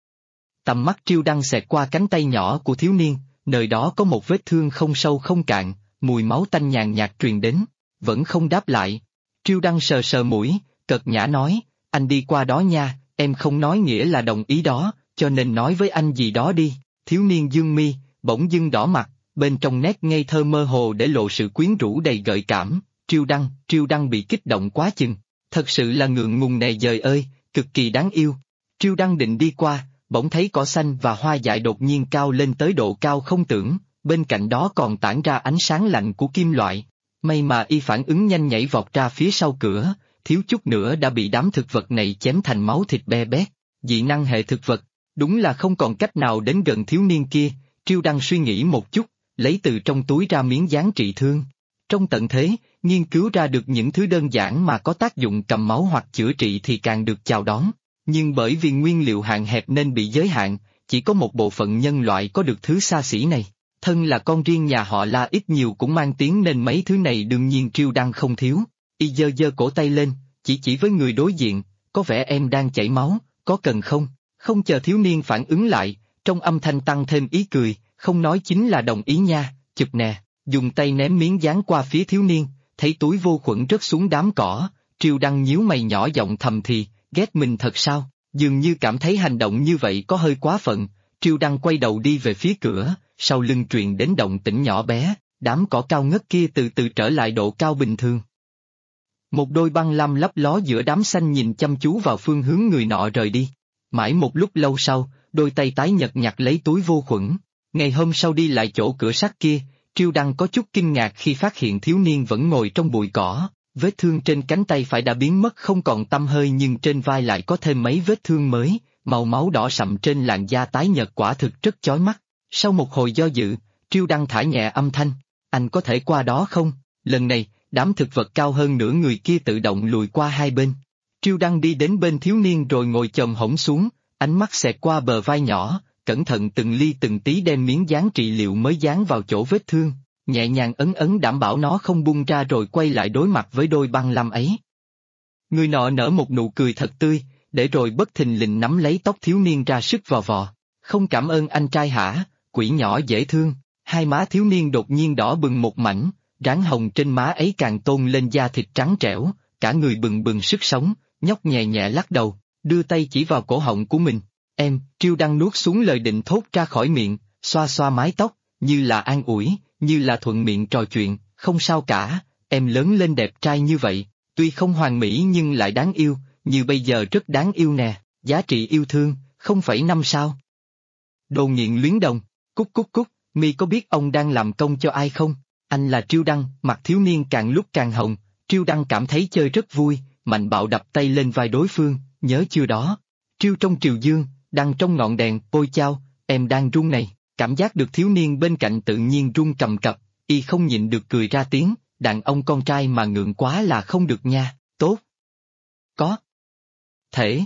Tầm mắt Triêu Đăng xẹt qua cánh tay nhỏ của thiếu niên, nơi đó có một vết thương không sâu không cạn, mùi máu tanh nhàn nhạt truyền đến, vẫn không đáp lại. Triêu Đăng sờ sờ mũi, cợt nhã nói, anh đi qua đó nha, em không nói nghĩa là đồng ý đó, cho nên nói với anh gì đó đi. Thiếu niên dương mi, bỗng dưng đỏ mặt, bên trong nét ngây thơ mơ hồ để lộ sự quyến rũ đầy gợi cảm. Triêu Đăng bị kích động quá chừng, thật sự là ngượng ngùng nè giời ơi, cực kỳ đáng yêu. Triêu Đăng định đi qua, bỗng thấy cỏ xanh và hoa dại đột nhiên cao lên tới độ cao không tưởng, bên cạnh đó còn tản ra ánh sáng lạnh của kim loại. May mà y phản ứng nhanh nhảy vọt ra phía sau cửa, thiếu chút nữa đã bị đám thực vật này chém thành máu thịt be bét. Dị năng hệ thực vật, đúng là không còn cách nào đến gần thiếu niên kia. Triêu Đăng suy nghĩ một chút, lấy từ trong túi ra miếng dán trị thương. Trong tận thế, nghiên cứu ra được những thứ đơn giản mà có tác dụng cầm máu hoặc chữa trị thì càng được chào đón. Nhưng bởi vì nguyên liệu hạn hẹp nên bị giới hạn, chỉ có một bộ phận nhân loại có được thứ xa xỉ này. Thân là con riêng nhà họ La ít nhiều cũng mang tiếng nên mấy thứ này đương nhiên Triêu Đăng không thiếu. Y giơ giơ cổ tay lên, chỉ với người đối diện, có vẻ em đang chảy máu, có cần không? Không chờ thiếu niên phản ứng lại, trong âm thanh tăng thêm ý cười, không nói chính là đồng ý nha, chụp nè, dùng tay ném miếng dán qua phía thiếu niên, thấy túi vô khuẩn rớt xuống đám cỏ, Triêu Đăng nhíu mày nhỏ giọng thầm thì, ghét mình thật sao? Dường như cảm thấy hành động như vậy có hơi quá phận, Triêu Đăng quay đầu đi về phía cửa, sau lưng truyền đến động tĩnh nhỏ bé, đám cỏ cao ngất kia từ từ trở lại độ cao bình thường. Một đôi băng lam lấp ló giữa đám xanh nhìn chăm chú vào phương hướng người nọ rời đi. Mãi một lúc lâu sau, đôi tay tái nhợt nhặt lấy túi vô khuẩn. Ngày hôm sau đi lại chỗ cửa sắt kia, Triêu Đăng có chút kinh ngạc khi phát hiện thiếu niên vẫn ngồi trong bụi cỏ, Vết thương trên cánh tay phải đã biến mất không còn tăm hơi nhưng trên vai lại có thêm mấy vết thương mới, màu máu đỏ sậm trên làn da tái nhợt quả thực rất chói mắt. Sau một hồi do dự, Triêu Đăng thả nhẹ âm thanh, anh có thể qua đó không? Lần này, đám thực vật cao hơn nửa người kia tự động lùi qua hai bên. Triêu Đăng đi đến bên thiếu niên rồi ngồi chồm hổm xuống, ánh mắt xẹt qua bờ vai nhỏ, cẩn thận từng ly từng tí đem miếng dán trị liệu mới dán vào chỗ vết thương, nhẹ nhàng ấn ấn đảm bảo nó không bung ra rồi quay lại đối mặt với đôi băng lam ấy. Người nọ nở một nụ cười thật tươi, để rồi bất thình lình nắm lấy tóc thiếu niên ra sức vò vò. Không cảm ơn anh trai hả, quỷ nhỏ dễ thương. Hai má thiếu niên đột nhiên đỏ bừng một mảnh, ráng hồng trên má ấy càng tôn lên da thịt trắng trẻo, cả người bừng bừng sức sống, nhóc nhẹ nhẹ lắc đầu, đưa tay chỉ vào cổ họng của mình. Em, Triêu Đăng nuốt xuống lời định thốt ra khỏi miệng, xoa xoa mái tóc, như là an ủi, như là thuận miệng trò chuyện, không sao cả, em lớn lên đẹp trai như vậy, tuy không hoàn mỹ nhưng lại đáng yêu, như bây giờ rất đáng yêu nè, giá trị yêu thương, 0,5 sao. Đồ nghiện luyến đồng, cút cút cút, mi có biết ông đang làm công cho ai không? Anh là Triêu Đăng, mặt thiếu niên càng lúc càng hồng, Triêu Đăng cảm thấy chơi rất vui, mạnh bạo đập tay lên vai đối phương, nhớ chưa đó? Triêu trong triều dương, đăng trong ngọn đèn, ôi chao, em đang run này, cảm giác được thiếu niên bên cạnh tự nhiên run cầm cập, y không nhịn được cười ra tiếng, đàn ông con trai mà ngượng quá là không được nha, tốt. Có. Thể.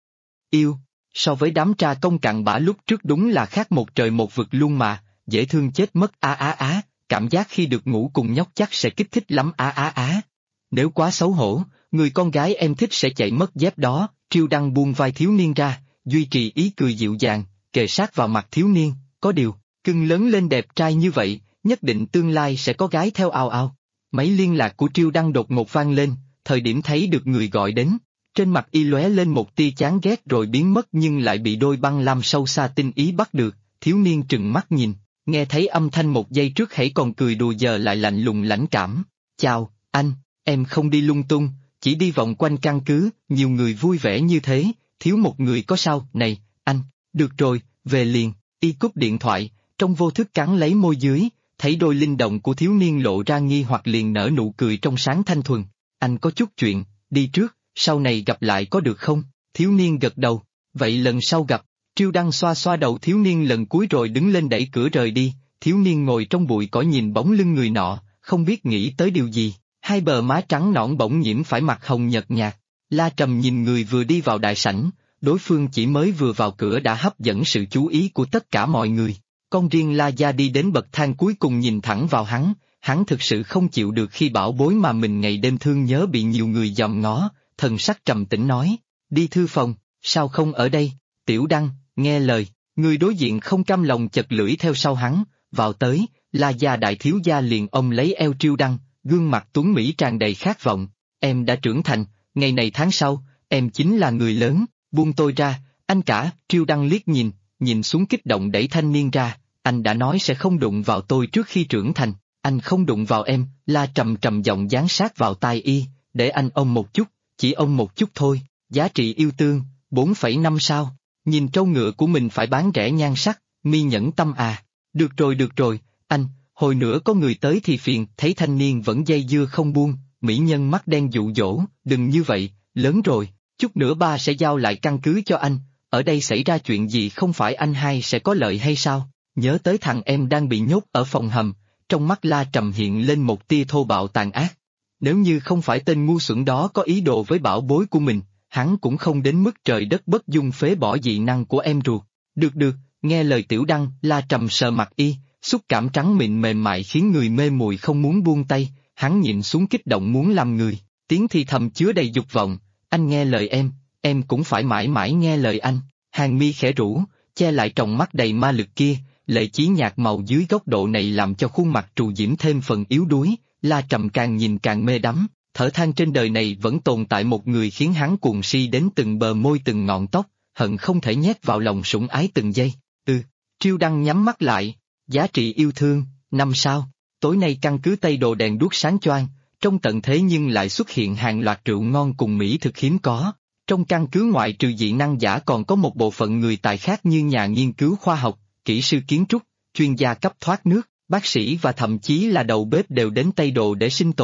Yêu, so với đám tra công cặn bã lúc trước đúng là khác một trời một vực luôn mà, dễ thương chết mất á á á, cảm giác khi được ngủ cùng nhóc chắc sẽ kích thích lắm á á á. Nếu quá xấu hổ, người con gái em thích sẽ chạy mất dép đó, Triêu Đăng buông vai thiếu niên ra, duy trì ý cười dịu dàng, kề sát vào mặt thiếu niên, có điều, cưng lớn lên đẹp trai như vậy, nhất định tương lai sẽ có gái theo ào ào. Máy liên lạc của Triêu Đăng đột ngột vang lên, thời điểm thấy được người gọi đến, trên mặt y lóe lên một tia chán ghét rồi biến mất nhưng lại bị đôi băng lam sâu xa tinh ý bắt được, thiếu niên trừng mắt nhìn, nghe thấy âm thanh một giây trước hãy còn cười đùa giờ lại lạnh lùng lãnh cảm. Chào, anh, em không đi lung tung, chỉ đi vòng quanh căn cứ, nhiều người vui vẻ như thế, thiếu một người có sao, này, anh, được rồi, về liền, y cúp điện thoại, trong vô thức cắn lấy môi dưới, thấy đôi linh động của thiếu niên lộ ra nghi hoặc liền nở nụ cười trong sáng thanh thuần, anh có chút chuyện, đi trước, sau này gặp lại có được không? Thiếu niên gật đầu, vậy lần sau gặp. Triêu Đăng xoa xoa đầu thiếu niên lần cuối rồi đứng lên đẩy cửa rời đi, thiếu niên ngồi trong bụi cỏ nhìn bóng lưng người nọ, không biết nghĩ tới điều gì, hai bờ má trắng nõn bỗng nhiễm phải mặt hồng nhợt nhạt. La Trầm nhìn người vừa đi vào đại sảnh, đối phương chỉ mới vừa vào cửa đã hấp dẫn sự chú ý của tất cả mọi người. Con riêng La Gia đi đến bậc thang cuối cùng nhìn thẳng vào hắn thực sự không chịu được khi bảo bối mà mình ngày đêm thương nhớ bị nhiều người dòm ngó, thần sắc trầm tĩnh nói, đi thư phòng, sao không ở đây, Tiểu Đăng, nghe lời, người đối diện không cam lòng chật lưỡi theo sau hắn, vào tới, La Gia đại thiếu gia liền ôm lấy eo Triêu Đăng, gương mặt tuấn mỹ tràn đầy khát vọng, em đã trưởng thành, ngày này tháng sau, em chính là người lớn, buông tôi ra, anh cả, Triêu Đăng liếc nhìn xuống kích động đẩy thanh niên ra, anh đã nói sẽ không đụng vào tôi trước khi trưởng thành, anh không đụng vào em, La Trầm trầm giọng dán sát vào tai y, để anh ôm một chút, chỉ ôm một chút thôi, giá trị yêu thương, 4,5 sao, nhìn trâu ngựa của mình phải bán rẻ nhan sắc, mi nhẫn tâm à, được rồi, anh, hồi nữa có người tới thì phiền, thấy thanh niên vẫn dây dưa không buông, mỹ nhân mắt đen dụ dỗ, đừng như vậy, lớn rồi, chút nữa ba sẽ giao lại căn cứ cho anh, ở đây xảy ra chuyện gì không phải anh hai sẽ có lợi hay sao, nhớ tới thằng em đang bị nhốt ở phòng hầm, trong mắt La Trầm hiện lên một tia thô bạo tàn ác. Nếu như không phải tên ngu xuẩn đó có ý đồ với bảo bối của mình, hắn cũng không đến mức trời đất bất dung phế bỏ dị năng của em ruột. Được, nghe lời Tiểu Đăng, La Trầm sờ mặt y, xúc cảm trắng mịn mềm mại khiến người mê muội không muốn buông tay, hắn nhịn xuống kích động muốn làm người, tiếng thì thầm chứa đầy dục vọng, anh nghe lời em cũng phải mãi mãi nghe lời anh, hàng mi khẽ rũ, che lại tròng mắt đầy ma lực kia, lệ chí nhạt màu dưới góc độ này làm cho khuôn mặt trù diễm thêm phần yếu đuối, La Trầm càng nhìn càng mê đắm, thở than trên đời này vẫn tồn tại một người khiến hắn cuồng si đến từng bờ môi từng ngọn tóc, hận không thể nhét vào lòng sủng ái từng giây. Triêu Đăng nhắm mắt lại, giá trị yêu thương, 5 sao, tối nay căn cứ Tây Đồ đèn đuốc sáng choang, trong tận thế nhưng lại xuất hiện hàng loạt rượu ngon cùng mỹ thực hiếm có. Trong căn cứ ngoại trừ dị năng giả còn có một bộ phận người tài khác như nhà nghiên cứu khoa học, kỹ sư kiến trúc, chuyên gia cấp thoát nước, bác sĩ và thậm chí là đầu bếp đều đến Tây Đồ để sinh tồn,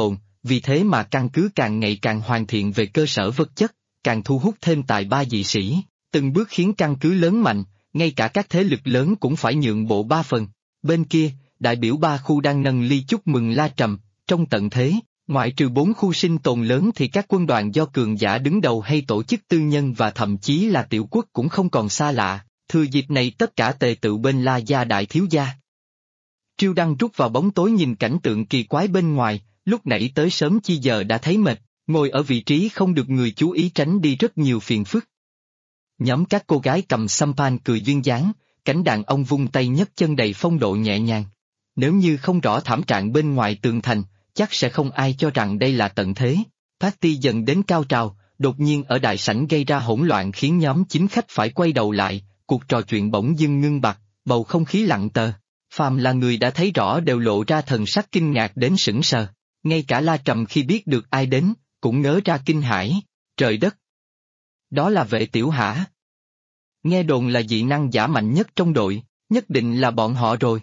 vì thế mà căn cứ càng ngày càng hoàn thiện về cơ sở vật chất, càng thu hút thêm tài ba dị sĩ, từng bước khiến căn cứ lớn mạnh, ngay cả các thế lực lớn cũng phải nhượng bộ 3 phần. Bên kia, đại biểu 3 khu đang nâng ly chúc mừng La Trầm, trong tận thế, ngoại trừ 4 khu sinh tồn lớn thì các quân đoàn do cường giả đứng đầu hay tổ chức tư nhân và thậm chí là tiểu quốc cũng không còn xa lạ, thừa dịp này tất cả tề tựu bên La gia đại thiếu gia. Triêu Đăng rút vào bóng tối nhìn cảnh tượng kỳ quái bên ngoài, lúc nãy tới sớm chi giờ đã thấy mệt, ngồi ở vị trí không được người chú ý tránh đi rất nhiều phiền phức. Nhóm các cô gái cầm sampan cười duyên dáng, cánh đàn ông vung tay nhấc chân đầy phong độ nhẹ nhàng. Nếu như không rõ thảm trạng bên ngoài tường thành, chắc sẽ không ai cho rằng đây là tận thế. Party dần đến cao trào, đột nhiên ở đại sảnh gây ra hỗn loạn khiến nhóm chính khách phải quay đầu lại, cuộc trò chuyện bỗng dưng ngưng bặt, bầu không khí lặng tờ. Phàm là người đã thấy rõ đều lộ ra thần sắc kinh ngạc đến sững sờ. Ngay cả La Trầm khi biết được ai đến, cũng ngớ ra kinh hãi. Trời đất! Đó là Vệ Tiểu hả? Nghe đồn là dị năng giả mạnh nhất trong đội, nhất định là bọn họ rồi.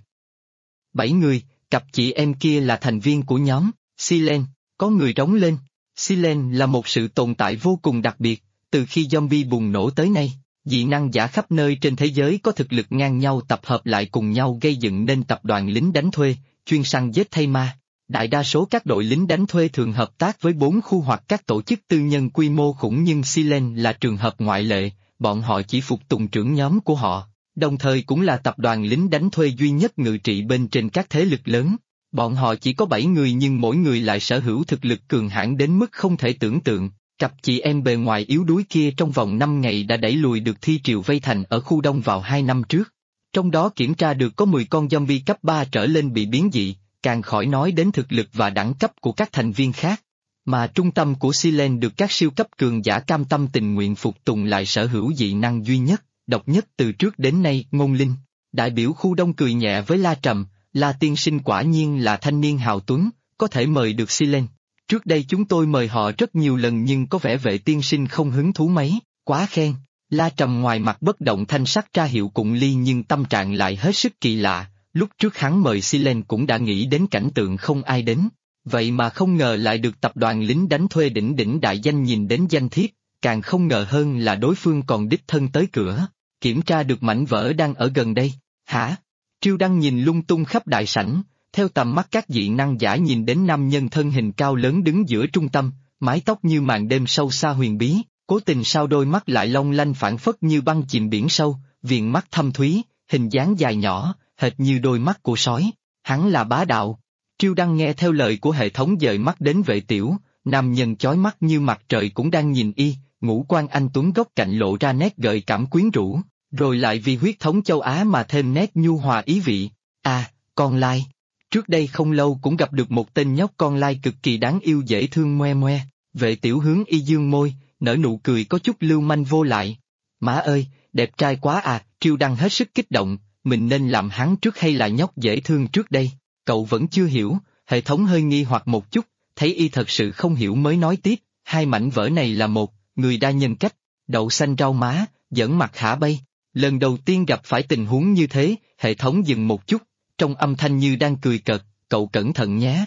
7 người, cặp chị em kia là thành viên của nhóm, Silen, có người rống lên. Silen là một sự tồn tại vô cùng đặc biệt, từ khi zombie bùng nổ tới nay, dị năng giả khắp nơi trên thế giới có thực lực ngang nhau tập hợp lại cùng nhau gây dựng nên tập đoàn lính đánh thuê, chuyên săn giết thay ma. Đại đa số các đội lính đánh thuê thường hợp tác với 4 khu hoặc các tổ chức tư nhân quy mô khủng, nhưng Silen là trường hợp ngoại lệ, bọn họ chỉ phục tùng trưởng nhóm của họ, đồng thời cũng là tập đoàn lính đánh thuê duy nhất ngự trị bên trên các thế lực lớn. Bọn họ chỉ có 7 người nhưng mỗi người lại sở hữu thực lực cường hãn đến mức không thể tưởng tượng. Cặp chị em bề ngoài yếu đuối kia trong vòng 5 ngày đã đẩy lùi được thi triều vây thành ở khu đông vào 2 năm trước. Trong đó kiểm tra được có 10 con zombie cấp 3 trở lên bị biến dị, càng khỏi nói đến thực lực và đẳng cấp của các thành viên khác. Mà trung tâm của Silen được các siêu cấp cường giả cam tâm tình nguyện phục tùng lại sở hữu dị năng duy nhất, độc nhất từ trước đến nay. Ngôn Linh, đại biểu khu đông cười nhẹ với La Trầm, La tiên sinh quả nhiên là thanh niên hào tuấn, có thể mời được Silen. Trước đây chúng tôi mời họ rất nhiều lần nhưng có vẻ Vệ tiên sinh không hứng thú mấy, quá khen. La Trầm ngoài mặt bất động thanh sắc ra hiệu cụng ly nhưng tâm trạng lại hết sức kỳ lạ, lúc trước hắn mời Silen cũng đã nghĩ đến cảnh tượng không ai đến, vậy mà không ngờ lại được tập đoàn lính đánh thuê đỉnh đỉnh đại danh nhìn đến danh thiếp, càng không ngờ hơn là đối phương còn đích thân tới cửa, kiểm tra được mảnh vỡ đang ở gần đây. Hả? Triêu Đăng nhìn lung tung khắp đại sảnh, theo tầm mắt các dị năng giả nhìn đến nam nhân thân hình cao lớn đứng giữa trung tâm, mái tóc như màn đêm sâu xa huyền bí, cố tình sao đôi mắt lại long lanh phảng phất như băng chìm biển sâu, viền mắt thâm thúy, hình dáng dài nhỏ, hệt như đôi mắt của sói. Hắn là bá đạo. Triêu Đăng nghe theo lời của hệ thống dời mắt đến Vệ Tiểu, nam nhân chói mắt như mặt trời cũng đang nhìn y, ngũ quan anh tuấn góc cạnh lộ ra nét gợi cảm quyến rũ, rồi lại vì huyết thống châu Á mà thêm nét nhu hòa ý vị. À, con lai. Trước đây không lâu cũng gặp được một tên nhóc con lai cực kỳ đáng yêu dễ thương ngoe ngoe. Vệ Tiểu hướng y dương môi, nở nụ cười có chút lưu manh vô lại. Má ơi, đẹp trai quá à. Triêu Đăng hết sức kích động, mình nên làm hắn trước hay là nhóc dễ thương trước đây? Cậu vẫn chưa hiểu. Hệ thống hơi nghi hoặc một chút, thấy y thật sự không hiểu mới nói tiếp, 2 mảnh vỡ này là một, người đa nhân cách, đậu xanh rau má, giỡn mặt hả bay. Lần đầu tiên gặp phải tình huống như thế, hệ thống dừng một chút, trong âm thanh như đang cười cợt, cậu cẩn thận nhé,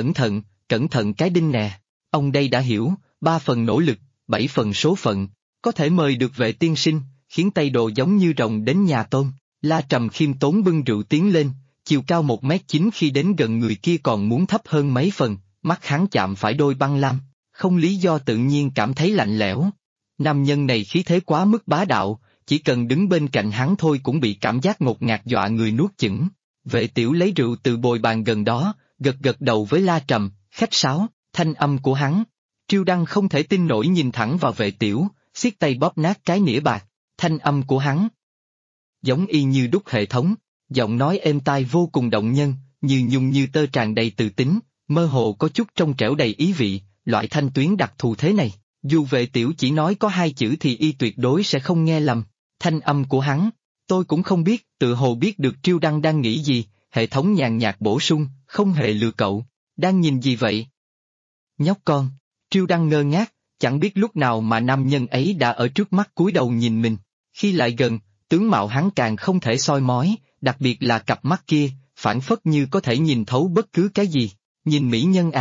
cẩn thận cái đinh nè. Ông đây đã hiểu, 3 phần nỗ lực, 7 phần số phận, có thể mời được Vệ tiên sinh, khiến tay đồ giống như rồng đến nhà tôm. La Trầm khiêm tốn bưng rượu tiến lên, chiều cao 1m9 khi đến gần người kia còn muốn thấp hơn mấy phần, mắt hắn chạm phải đôi băng lam, không lý do tự nhiên cảm thấy lạnh lẽo. Nam nhân này khí thế quá mức bá đạo, chỉ cần đứng bên cạnh hắn thôi cũng bị cảm giác ngột ngạt dọa người nuốt chửng. Vệ Tiểu lấy rượu từ bồi bàn gần đó, gật đầu với La Trầm, khách sáo, thanh âm của hắn. Triêu Đăng không thể tin nổi nhìn thẳng vào Vệ Tiểu, siết tay bóp nát cái nĩa bạc, thanh âm của hắn giống y như đúc hệ thống, giọng nói êm tai vô cùng động nhân, như nhung như tơ tràn đầy từ tính, mơ hồ có chút trong trẻo đầy ý vị, loại thanh tuyến đặc thù thế này, dù Vệ Tiểu chỉ nói có 2 chữ thì y tuyệt đối sẽ không nghe lầm. Thanh âm của hắn, tôi cũng không biết, tự hồ biết được Triêu Đăng đang nghĩ gì, hệ thống nhàn nhạt bổ sung, không hề lừa cậu, đang nhìn gì vậy? Nhóc con. Triêu Đăng ngơ ngác, chẳng biết lúc nào mà nam nhân ấy đã ở trước mắt cúi đầu nhìn mình, khi lại gần, tướng mạo hắn càng không thể soi mói, đặc biệt là cặp mắt kia, phảng phất như có thể nhìn thấu bất cứ cái gì. Nhìn mỹ nhân à?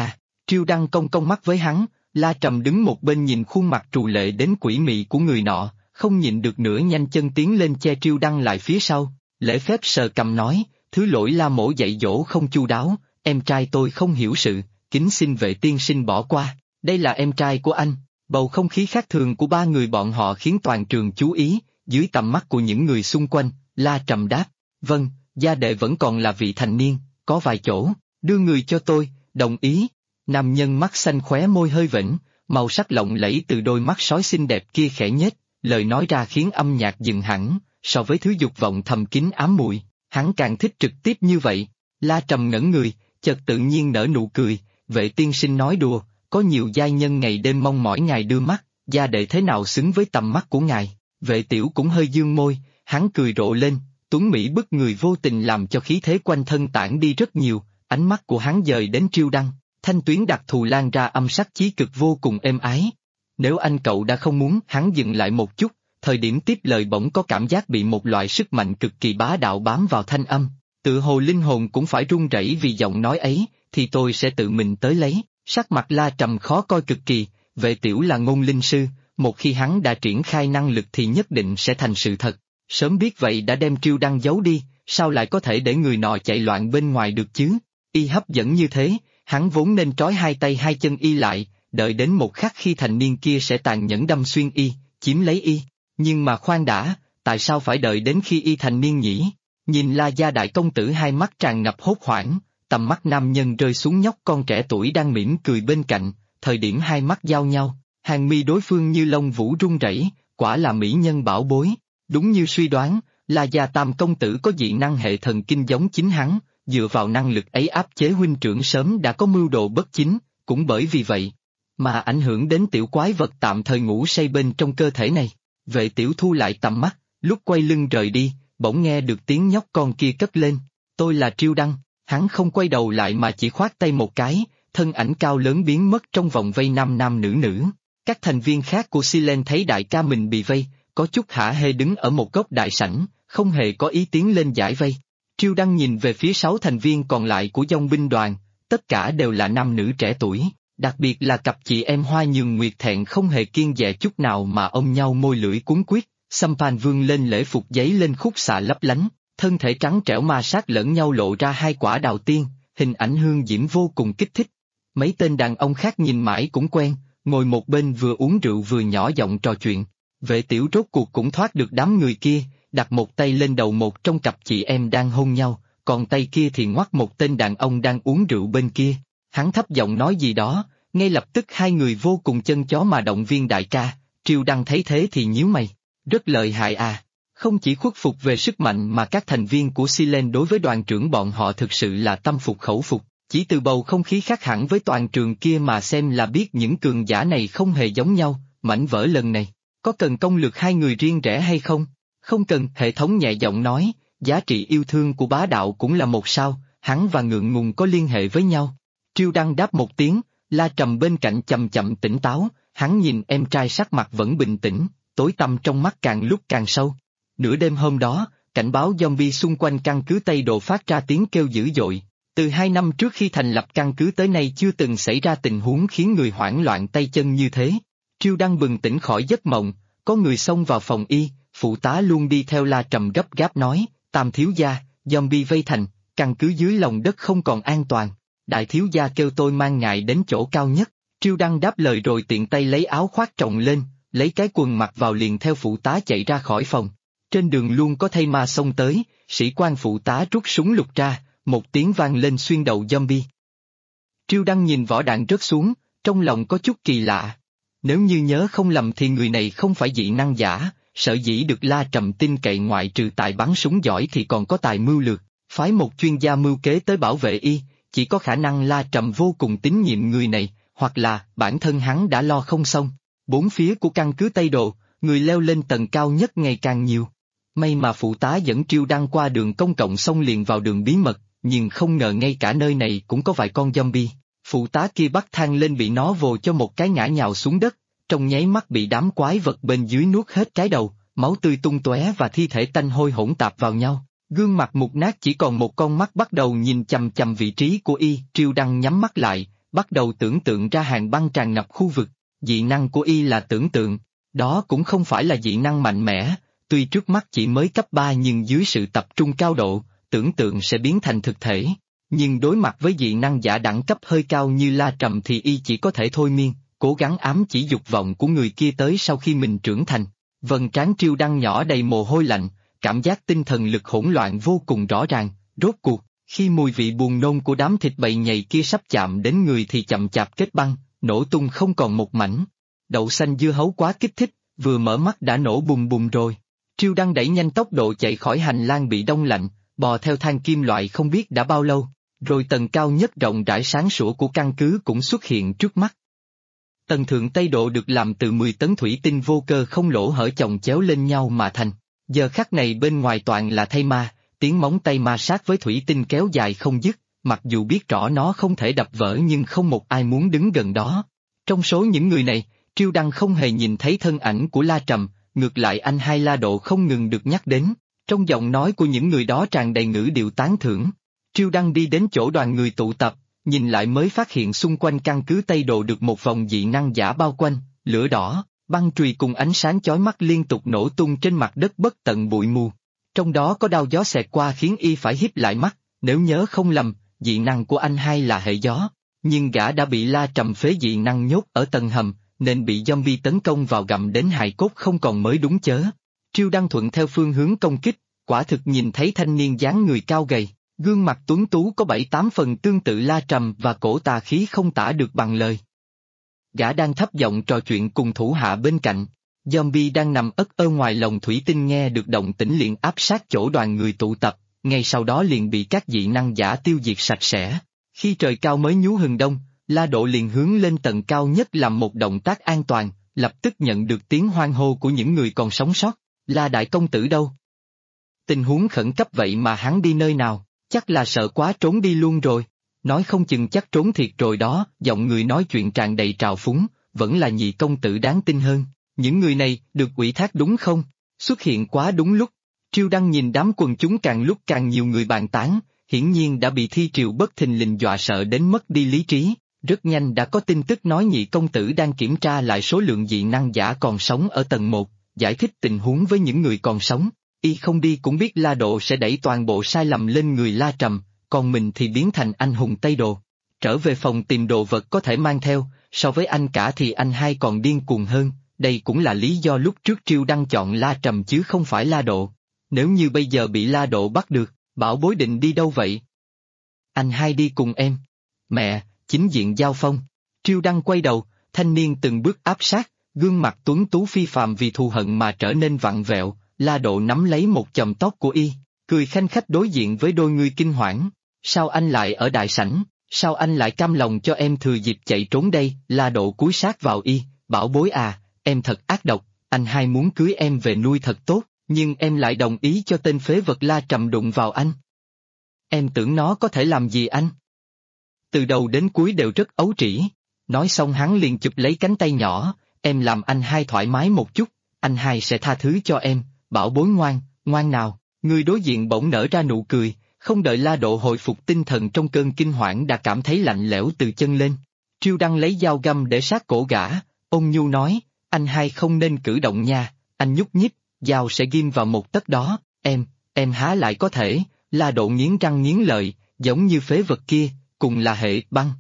Triêu Đăng cong cong mắt với hắn, La Trầm đứng một bên nhìn khuôn mặt trù lệ đến quỷ mị của người nọ, không nhịn được nữa nhanh chân tiến lên che Triêu Đăng lại phía sau, lễ phép sờ cầm nói, thứ lỗi La mỗ dạy dỗ không chu đáo, em trai tôi không hiểu sự, kính xin Vệ tiên sinh bỏ qua, đây là em trai của anh. Bầu không khí khác thường của ba người bọn họ khiến toàn trường chú ý, dưới tầm mắt của những người xung quanh, La Trầm đáp, vâng, gia đệ vẫn còn là vị thành niên, có vài chỗ, đưa người cho tôi, đồng ý. Nam nhân mắt xanh khóe môi hơi vĩnh, màu sắc lộng lẫy từ đôi mắt sói xinh đẹp kia khẽ nhếch, lời nói ra khiến âm nhạc dừng hẳn, so với thứ dục vọng thầm kín ám muội, hắn càng thích trực tiếp như vậy. La Trầm ngẩn người, chợt tự nhiên nở nụ cười, Vệ tiên sinh nói đùa, có nhiều giai nhân ngày đêm mong mỏi ngài đưa mắt, gia đệ thế nào xứng với tầm mắt của ngài. Vệ tiểu cũng hơi dương môi, hắn cười rộ lên, tuấn mỹ bức người vô tình làm cho khí thế quanh thân tản đi rất nhiều, ánh mắt của hắn dời đến Triêu Đăng, thanh tuyến đặc thù lan ra âm sắc chí cực vô cùng êm ái. Nếu anh cậu đã không muốn, hắn dừng lại một chút, thời điểm tiếp lời bỗng có cảm giác bị một loại sức mạnh cực kỳ bá đạo bám vào thanh âm, tự hồ linh hồn cũng phải run rẩy vì giọng nói ấy, thì tôi sẽ tự mình tới lấy. Sắc mặt La Trầm khó coi cực kỳ, Vệ tiểu là ngôn linh sư, một khi hắn đã triển khai năng lực thì nhất định sẽ thành sự thật, sớm biết vậy đã đem Triêu Đăng giấu đi, sao lại có thể để người nọ chạy loạn bên ngoài được chứ, y hấp dẫn như thế, hắn vốn nên trói hai tay hai chân y lại, đợi đến một khắc khi thành niên kia sẽ tàn nhẫn đâm xuyên y, chiếm lấy y, nhưng mà khoan đã, tại sao phải đợi đến khi y thành niên nhỉ? Nhìn La gia đại công tử hai mắt tràn ngập hốt hoảng. Tầm mắt nam nhân rơi xuống nhóc con trẻ tuổi đang mỉm cười bên cạnh, thời điểm hai mắt giao nhau, hàng mi đối phương như lông vũ rung rẩy, quả là mỹ nhân bảo bối. Đúng như suy đoán, La gia tam công tử có dị năng hệ thần kinh giống chính hắn, dựa vào năng lực ấy áp chế huynh trưởng sớm đã có mưu đồ bất chính, cũng bởi vì vậy mà ảnh hưởng đến tiểu quái vật tạm thời ngủ say bên trong cơ thể này. Vệ tiểu thu lại tầm mắt, lúc quay lưng rời đi, bỗng nghe được tiếng nhóc con kia cất lên, tôi là Triêu Đăng. Hắn không quay đầu lại mà chỉ khoát tay một cái, thân ảnh cao lớn biến mất trong vòng vây nam nam nữ nữ. Các thành viên khác của Silen thấy đại ca mình bị vây, có chút hả hê đứng ở một góc đại sảnh, không hề có ý tiến lên giải vây. Triêu Đăng nhìn về phía 6 thành viên còn lại của dòng binh đoàn, tất cả đều là nam nữ trẻ tuổi, đặc biệt là cặp chị em Hoa Nhường Nguyệt Thẹn không hề kiêng dè chút nào mà ôm nhau môi lưỡi cuốn quýt, Sampan vương lên lễ phục giấy lên khúc xạ lấp lánh. Thân thể trắng trẻo ma sát lẫn nhau lộ ra hai quả đào tiên, hình ảnh hương diễm vô cùng kích thích. Mấy tên đàn ông khác nhìn mãi cũng quen, ngồi một bên vừa uống rượu vừa nhỏ giọng trò chuyện. Vệ tiểu rốt cuộc cũng thoát được đám người kia, đặt một tay lên đầu một trong cặp chị em đang hôn nhau, còn tay kia thì ngoắt một tên đàn ông đang uống rượu bên kia. Hắn thấp giọng nói gì đó, ngay lập tức hai người vô cùng chân chó mà động viên đại ca. Triêu Đăng thấy thế thì nhíu mày, rất lợi hại à. Không chỉ khuất phục về sức mạnh mà các thành viên của Silen đối với đoàn trưởng bọn họ thực sự là tâm phục khẩu phục, chỉ từ bầu không khí khác hẳn với toàn trường kia mà xem là biết những cường giả này không hề giống nhau. Mảnh vỡ lần này, có cần công lược hai người riêng rẽ hay không? Không cần, hệ thống nhẹ giọng nói, giá trị yêu thương của bá đạo cũng là một sao, hắn và ngượng ngùng có liên hệ với nhau. Triêu Đăng đáp một tiếng, La Trầm bên cạnh chậm chậm tỉnh táo, hắn nhìn em trai sắc mặt vẫn bình tĩnh, tối tăm trong mắt càng lúc càng sâu. Nửa đêm hôm đó, cảnh báo zombie xung quanh căn cứ Tây Đồ phát ra tiếng kêu dữ dội. Từ 2 năm trước khi thành lập căn cứ tới nay chưa từng xảy ra tình huống khiến người hoảng loạn tay chân như thế. Triêu Đăng bừng tỉnh khỏi giấc mộng, có người xông vào phòng y, phụ tá luôn đi theo La Trầm gấp gáp nói, Tam thiếu gia, zombie vây thành, căn cứ dưới lòng đất không còn an toàn. Đại thiếu gia kêu tôi mang ngài đến chỗ cao nhất. Triêu Đăng đáp lời rồi tiện tay lấy áo khoác trồng lên, lấy cái quần mặc vào liền theo phụ tá chạy ra khỏi phòng. Trên đường luôn có thây ma xông tới, sĩ quan phụ tá rút súng lục ra, một tiếng vang lên xuyên đầu zombie. Triêu Đăng nhìn vỏ đạn rớt xuống, trong lòng có chút kỳ lạ. Nếu như nhớ không lầm thì người này không phải dị năng giả, sở dĩ được La Trầm tin cậy ngoại trừ tài bắn súng giỏi thì còn có tài mưu lược, phái một chuyên gia mưu kế tới bảo vệ y, chỉ có khả năng La Trầm vô cùng tín nhiệm người này, hoặc là bản thân hắn đã lo không xong. Bốn phía của căn cứ Tây Đồ, người leo lên tầng cao nhất ngày càng nhiều. May mà phụ tá dẫn Triêu Đăng qua đường công cộng xông liền vào đường bí mật, nhưng không ngờ ngay cả nơi này cũng có vài con zombie. Phụ tá kia bắt thang lên bị nó vồ cho một cái ngã nhào xuống đất, trong nháy mắt bị đám quái vật bên dưới nuốt hết cái đầu, máu tươi tung tóe và thi thể tanh hôi hỗn tạp vào nhau. Gương mặt mục nát chỉ còn một con mắt bắt đầu nhìn chằm chằm vị trí của y. Triêu Đăng nhắm mắt lại, bắt đầu tưởng tượng ra hàng băng tràn ngập khu vực. Dị năng của y là tưởng tượng, đó cũng không phải là dị năng mạnh mẽ, tuy trước mắt chỉ mới cấp 3 nhưng dưới sự tập trung cao độ, tưởng tượng sẽ biến thành thực thể. Nhưng đối mặt với dị năng giả đẳng cấp hơi cao như La Trầm thì y chỉ có thể thôi miên, cố gắng ám chỉ dục vọng của người kia tới sau khi mình trưởng thành. Vầng trán Triêu Đăng nhỏ đầy mồ hôi lạnh, cảm giác tinh thần lực hỗn loạn vô cùng rõ ràng, rốt cuộc, khi mùi vị buồn nôn của đám thịt bầy nhầy kia sắp chạm đến người thì chậm chạp kết băng, nổ tung không còn một mảnh. Đậu xanh dưa hấu quá kích thích, vừa mở mắt đã nổ bùm bùm rồi. Triêu Đăng đẩy nhanh tốc độ chạy khỏi hành lang bị đông lạnh, bò theo thang kim loại không biết đã bao lâu, rồi tầng cao nhất rộng rãi sáng sủa của căn cứ cũng xuất hiện trước mắt. Tầng thượng Tây Độ được làm từ 10 tấn thủy tinh vô cơ không lỗ hở chồng chéo lên nhau mà thành. Giờ khắc này bên ngoài toàn là thây ma, tiếng móng tay ma sát với thủy tinh kéo dài không dứt, mặc dù biết rõ nó không thể đập vỡ nhưng không một ai muốn đứng gần đó. Trong số những người này, Triêu Đăng không hề nhìn thấy thân ảnh của La Trầm, ngược lại anh hai La Độ không ngừng được nhắc đến, trong giọng nói của những người đó tràn đầy ngữ điệu tán thưởng. Triêu Đăng đi đến chỗ đoàn người tụ tập, nhìn lại mới phát hiện xung quanh căn cứ Tây Độ được một vòng dị năng giả bao quanh, lửa đỏ, băng chùy cùng ánh sáng chói mắt liên tục nổ tung trên mặt đất bất tận bụi mù. Trong đó có đao gió xẹt qua khiến y phải híp lại mắt, nếu nhớ không lầm, dị năng của anh hai là hệ gió, nhưng gã đã bị La Trầm phế dị năng nhốt ở tầng hầm, nên bị zombie tấn công vào gặm đến hài cốt không còn mới đúng chớ. Triêu Đăng thuận theo phương hướng công kích, quả thực nhìn thấy thanh niên dáng người cao gầy, gương mặt tuấn tú có 7-8 phần tương tự La Trầm và cổ tà khí không tả được bằng lời. Gã đang thấp giọng trò chuyện cùng thủ hạ bên cạnh, zombie đang nằm ất ơ ngoài lồng thủy tinh nghe được động tĩnh liền áp sát chỗ đoàn người tụ tập, ngay sau đó liền bị các dị năng giả tiêu diệt sạch sẽ. Khi trời cao mới nhú hừng đông, La Độ liền hướng lên tầng cao nhất làm một động tác an toàn, lập tức nhận được tiếng hoan hô của những người còn sống sót. La đại công tử đâu? Tình huống khẩn cấp vậy mà hắn đi nơi nào? Chắc là sợ quá trốn đi luôn rồi. Nói không chừng chắc trốn thiệt rồi đó, giọng người nói chuyện tràn đầy trào phúng, vẫn là nhị công tử đáng tin hơn. Những người này, được ủy thác đúng không? Xuất hiện quá đúng lúc. Triêu Đăng nhìn đám quần chúng càng lúc càng nhiều người bàn tán, hiển nhiên đã bị thi triều bất thình lình dọa sợ đến mất đi lý trí. Rất nhanh đã có tin tức nói nhị công tử đang kiểm tra lại số lượng dị năng giả còn sống ở tầng 1, giải thích tình huống với những người còn sống. Y không đi cũng biết La Độ sẽ đẩy toàn bộ sai lầm lên người La Trầm, còn mình thì biến thành anh hùng Tây Đồ. Trở về phòng tìm đồ vật có thể mang theo, so với anh cả thì anh hai còn điên cuồng hơn, đây cũng là lý do lúc trước Triêu Đăng chọn La Trầm chứ không phải La Độ. Nếu như bây giờ bị La Độ bắt được, bảo bối định đi đâu vậy? Anh hai đi cùng em. Mẹ, chính diện giao phong. Triêu Đăng quay đầu, thanh niên từng bước áp sát, gương mặt tuấn tú phi phàm vì thù hận mà trở nên vặn vẹo. La Độ nắm lấy một chòm tóc của y, cười khanh khách đối diện với đôi người kinh hoảng. Sao anh lại ở đại sảnh? Sao anh lại cam lòng cho em thừa dịp chạy trốn đây? La Độ cúi sát vào y, bảo bối à, em thật ác độc, anh hai muốn cưới em về nuôi thật tốt, nhưng em lại đồng ý cho tên phế vật La Trầm đụng vào anh. Em tưởng nó có thể làm gì anh? Từ đầu đến cuối đều rất ấu trĩ. Nói xong hắn liền chụp lấy cánh tay nhỏ, em làm anh hai thoải mái một chút, anh hai sẽ tha thứ cho em, bảo bối ngoan, ngoan nào. Người đối diện bỗng nở ra nụ cười, không đợi La Độ hồi phục tinh thần trong cơn kinh hoảng đã cảm thấy lạnh lẽo từ chân lên. Triêu Đăng lấy dao găm để sát cổ gã, ôn nhu nói, anh hai không nên cử động nha, anh nhúc nhích, dao sẽ ghim vào một tấc đó, em há lại có thể. La Độ nghiến răng nghiến lợi, giống như phế vật kia, cùng là hệ băng.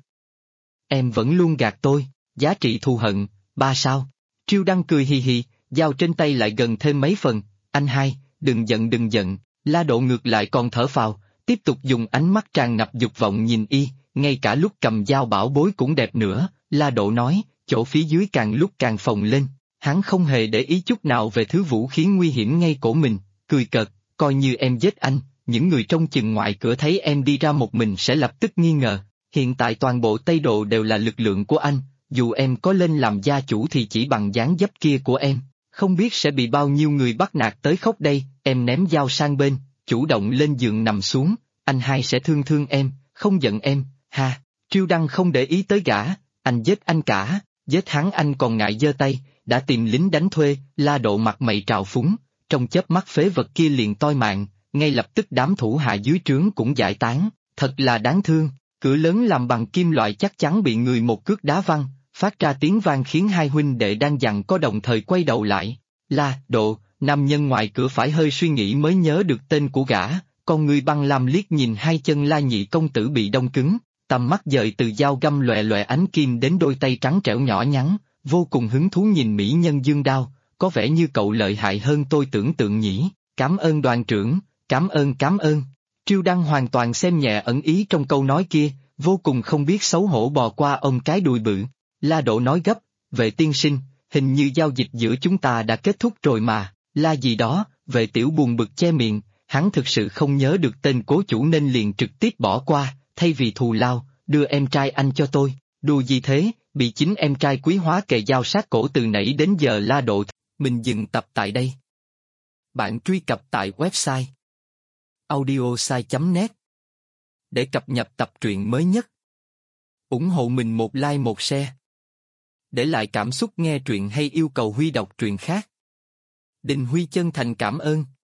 Em vẫn luôn gạt tôi, giá trị thù hận, 3 sao. Triêu Đăng cười hì hì, dao trên tay lại gần thêm mấy phần, anh hai, đừng giận. La Độ ngược lại còn thở phào, tiếp tục dùng ánh mắt tràn ngập dục vọng nhìn y, ngay cả lúc cầm dao bảo bối cũng đẹp nữa. La Độ nói, chỗ phía dưới càng lúc càng phồng lên, hắn không hề để ý chút nào về thứ vũ khí nguy hiểm ngay cổ mình, cười cợt, coi như em giết anh, những người trong chừng ngoại cửa thấy em đi ra một mình sẽ lập tức nghi ngờ. Hiện tại toàn bộ Tây Độ đều là lực lượng của anh, dù em có lên làm gia chủ thì chỉ bằng dáng dấp kia của em, không biết sẽ bị bao nhiêu người bắt nạt tới khóc đây. Em ném dao sang bên, chủ động lên giường nằm xuống, anh hai sẽ thương em, không giận em, ha. Triêu Đăng không để ý tới gã, anh giết anh cả, giết hắn anh còn ngại giơ tay, đã tìm lính đánh thuê. La Độ mặt mày trào phúng, trong chớp mắt phế vật kia liền toi mạng, ngay lập tức đám thủ hạ dưới trướng cũng giải tán, thật là đáng thương. Cửa lớn làm bằng kim loại chắc chắn bị người một cước đá văng, phát ra tiếng vang khiến hai huynh đệ đang dằn co đồng thời quay đầu lại. La Độ, nam nhân ngoài cửa phải hơi suy nghĩ mới nhớ được tên của gã, con người băng lam liếc nhìn hai chân La nhị công tử bị đông cứng, tầm mắt dời từ dao găm lòe lòe ánh kim đến đôi tay trắng trẻo nhỏ nhắn, vô cùng hứng thú nhìn mỹ nhân dương đao, có vẻ như cậu lợi hại hơn tôi tưởng tượng nhỉ, cảm ơn đoàn trưởng, cảm ơn. Triêu Đăng hoàn toàn xem nhẹ ẩn ý trong câu nói kia, vô cùng không biết xấu hổ bò qua ông cái đùi bự. La Độ nói gấp, vệ tiên sinh, hình như giao dịch giữa chúng ta đã kết thúc rồi mà, la gì đó, vệ tiểu buồn bực che miệng, hắn thực sự không nhớ được tên cố chủ nên liền trực tiếp bỏ qua, thay vì thù lao, đưa em trai anh cho tôi, đùa gì thế, bị chính em trai quý hóa kề dao sát cổ từ nãy đến giờ La Độ. Mình dừng tập tại đây. Bạn truy cập tại website audiosai.net để cập nhật tập truyện mới nhất. Ủng hộ mình một like một share. Để lại cảm xúc nghe truyện hay yêu cầu Huy đọc truyện khác. Đình Huy chân thành cảm ơn.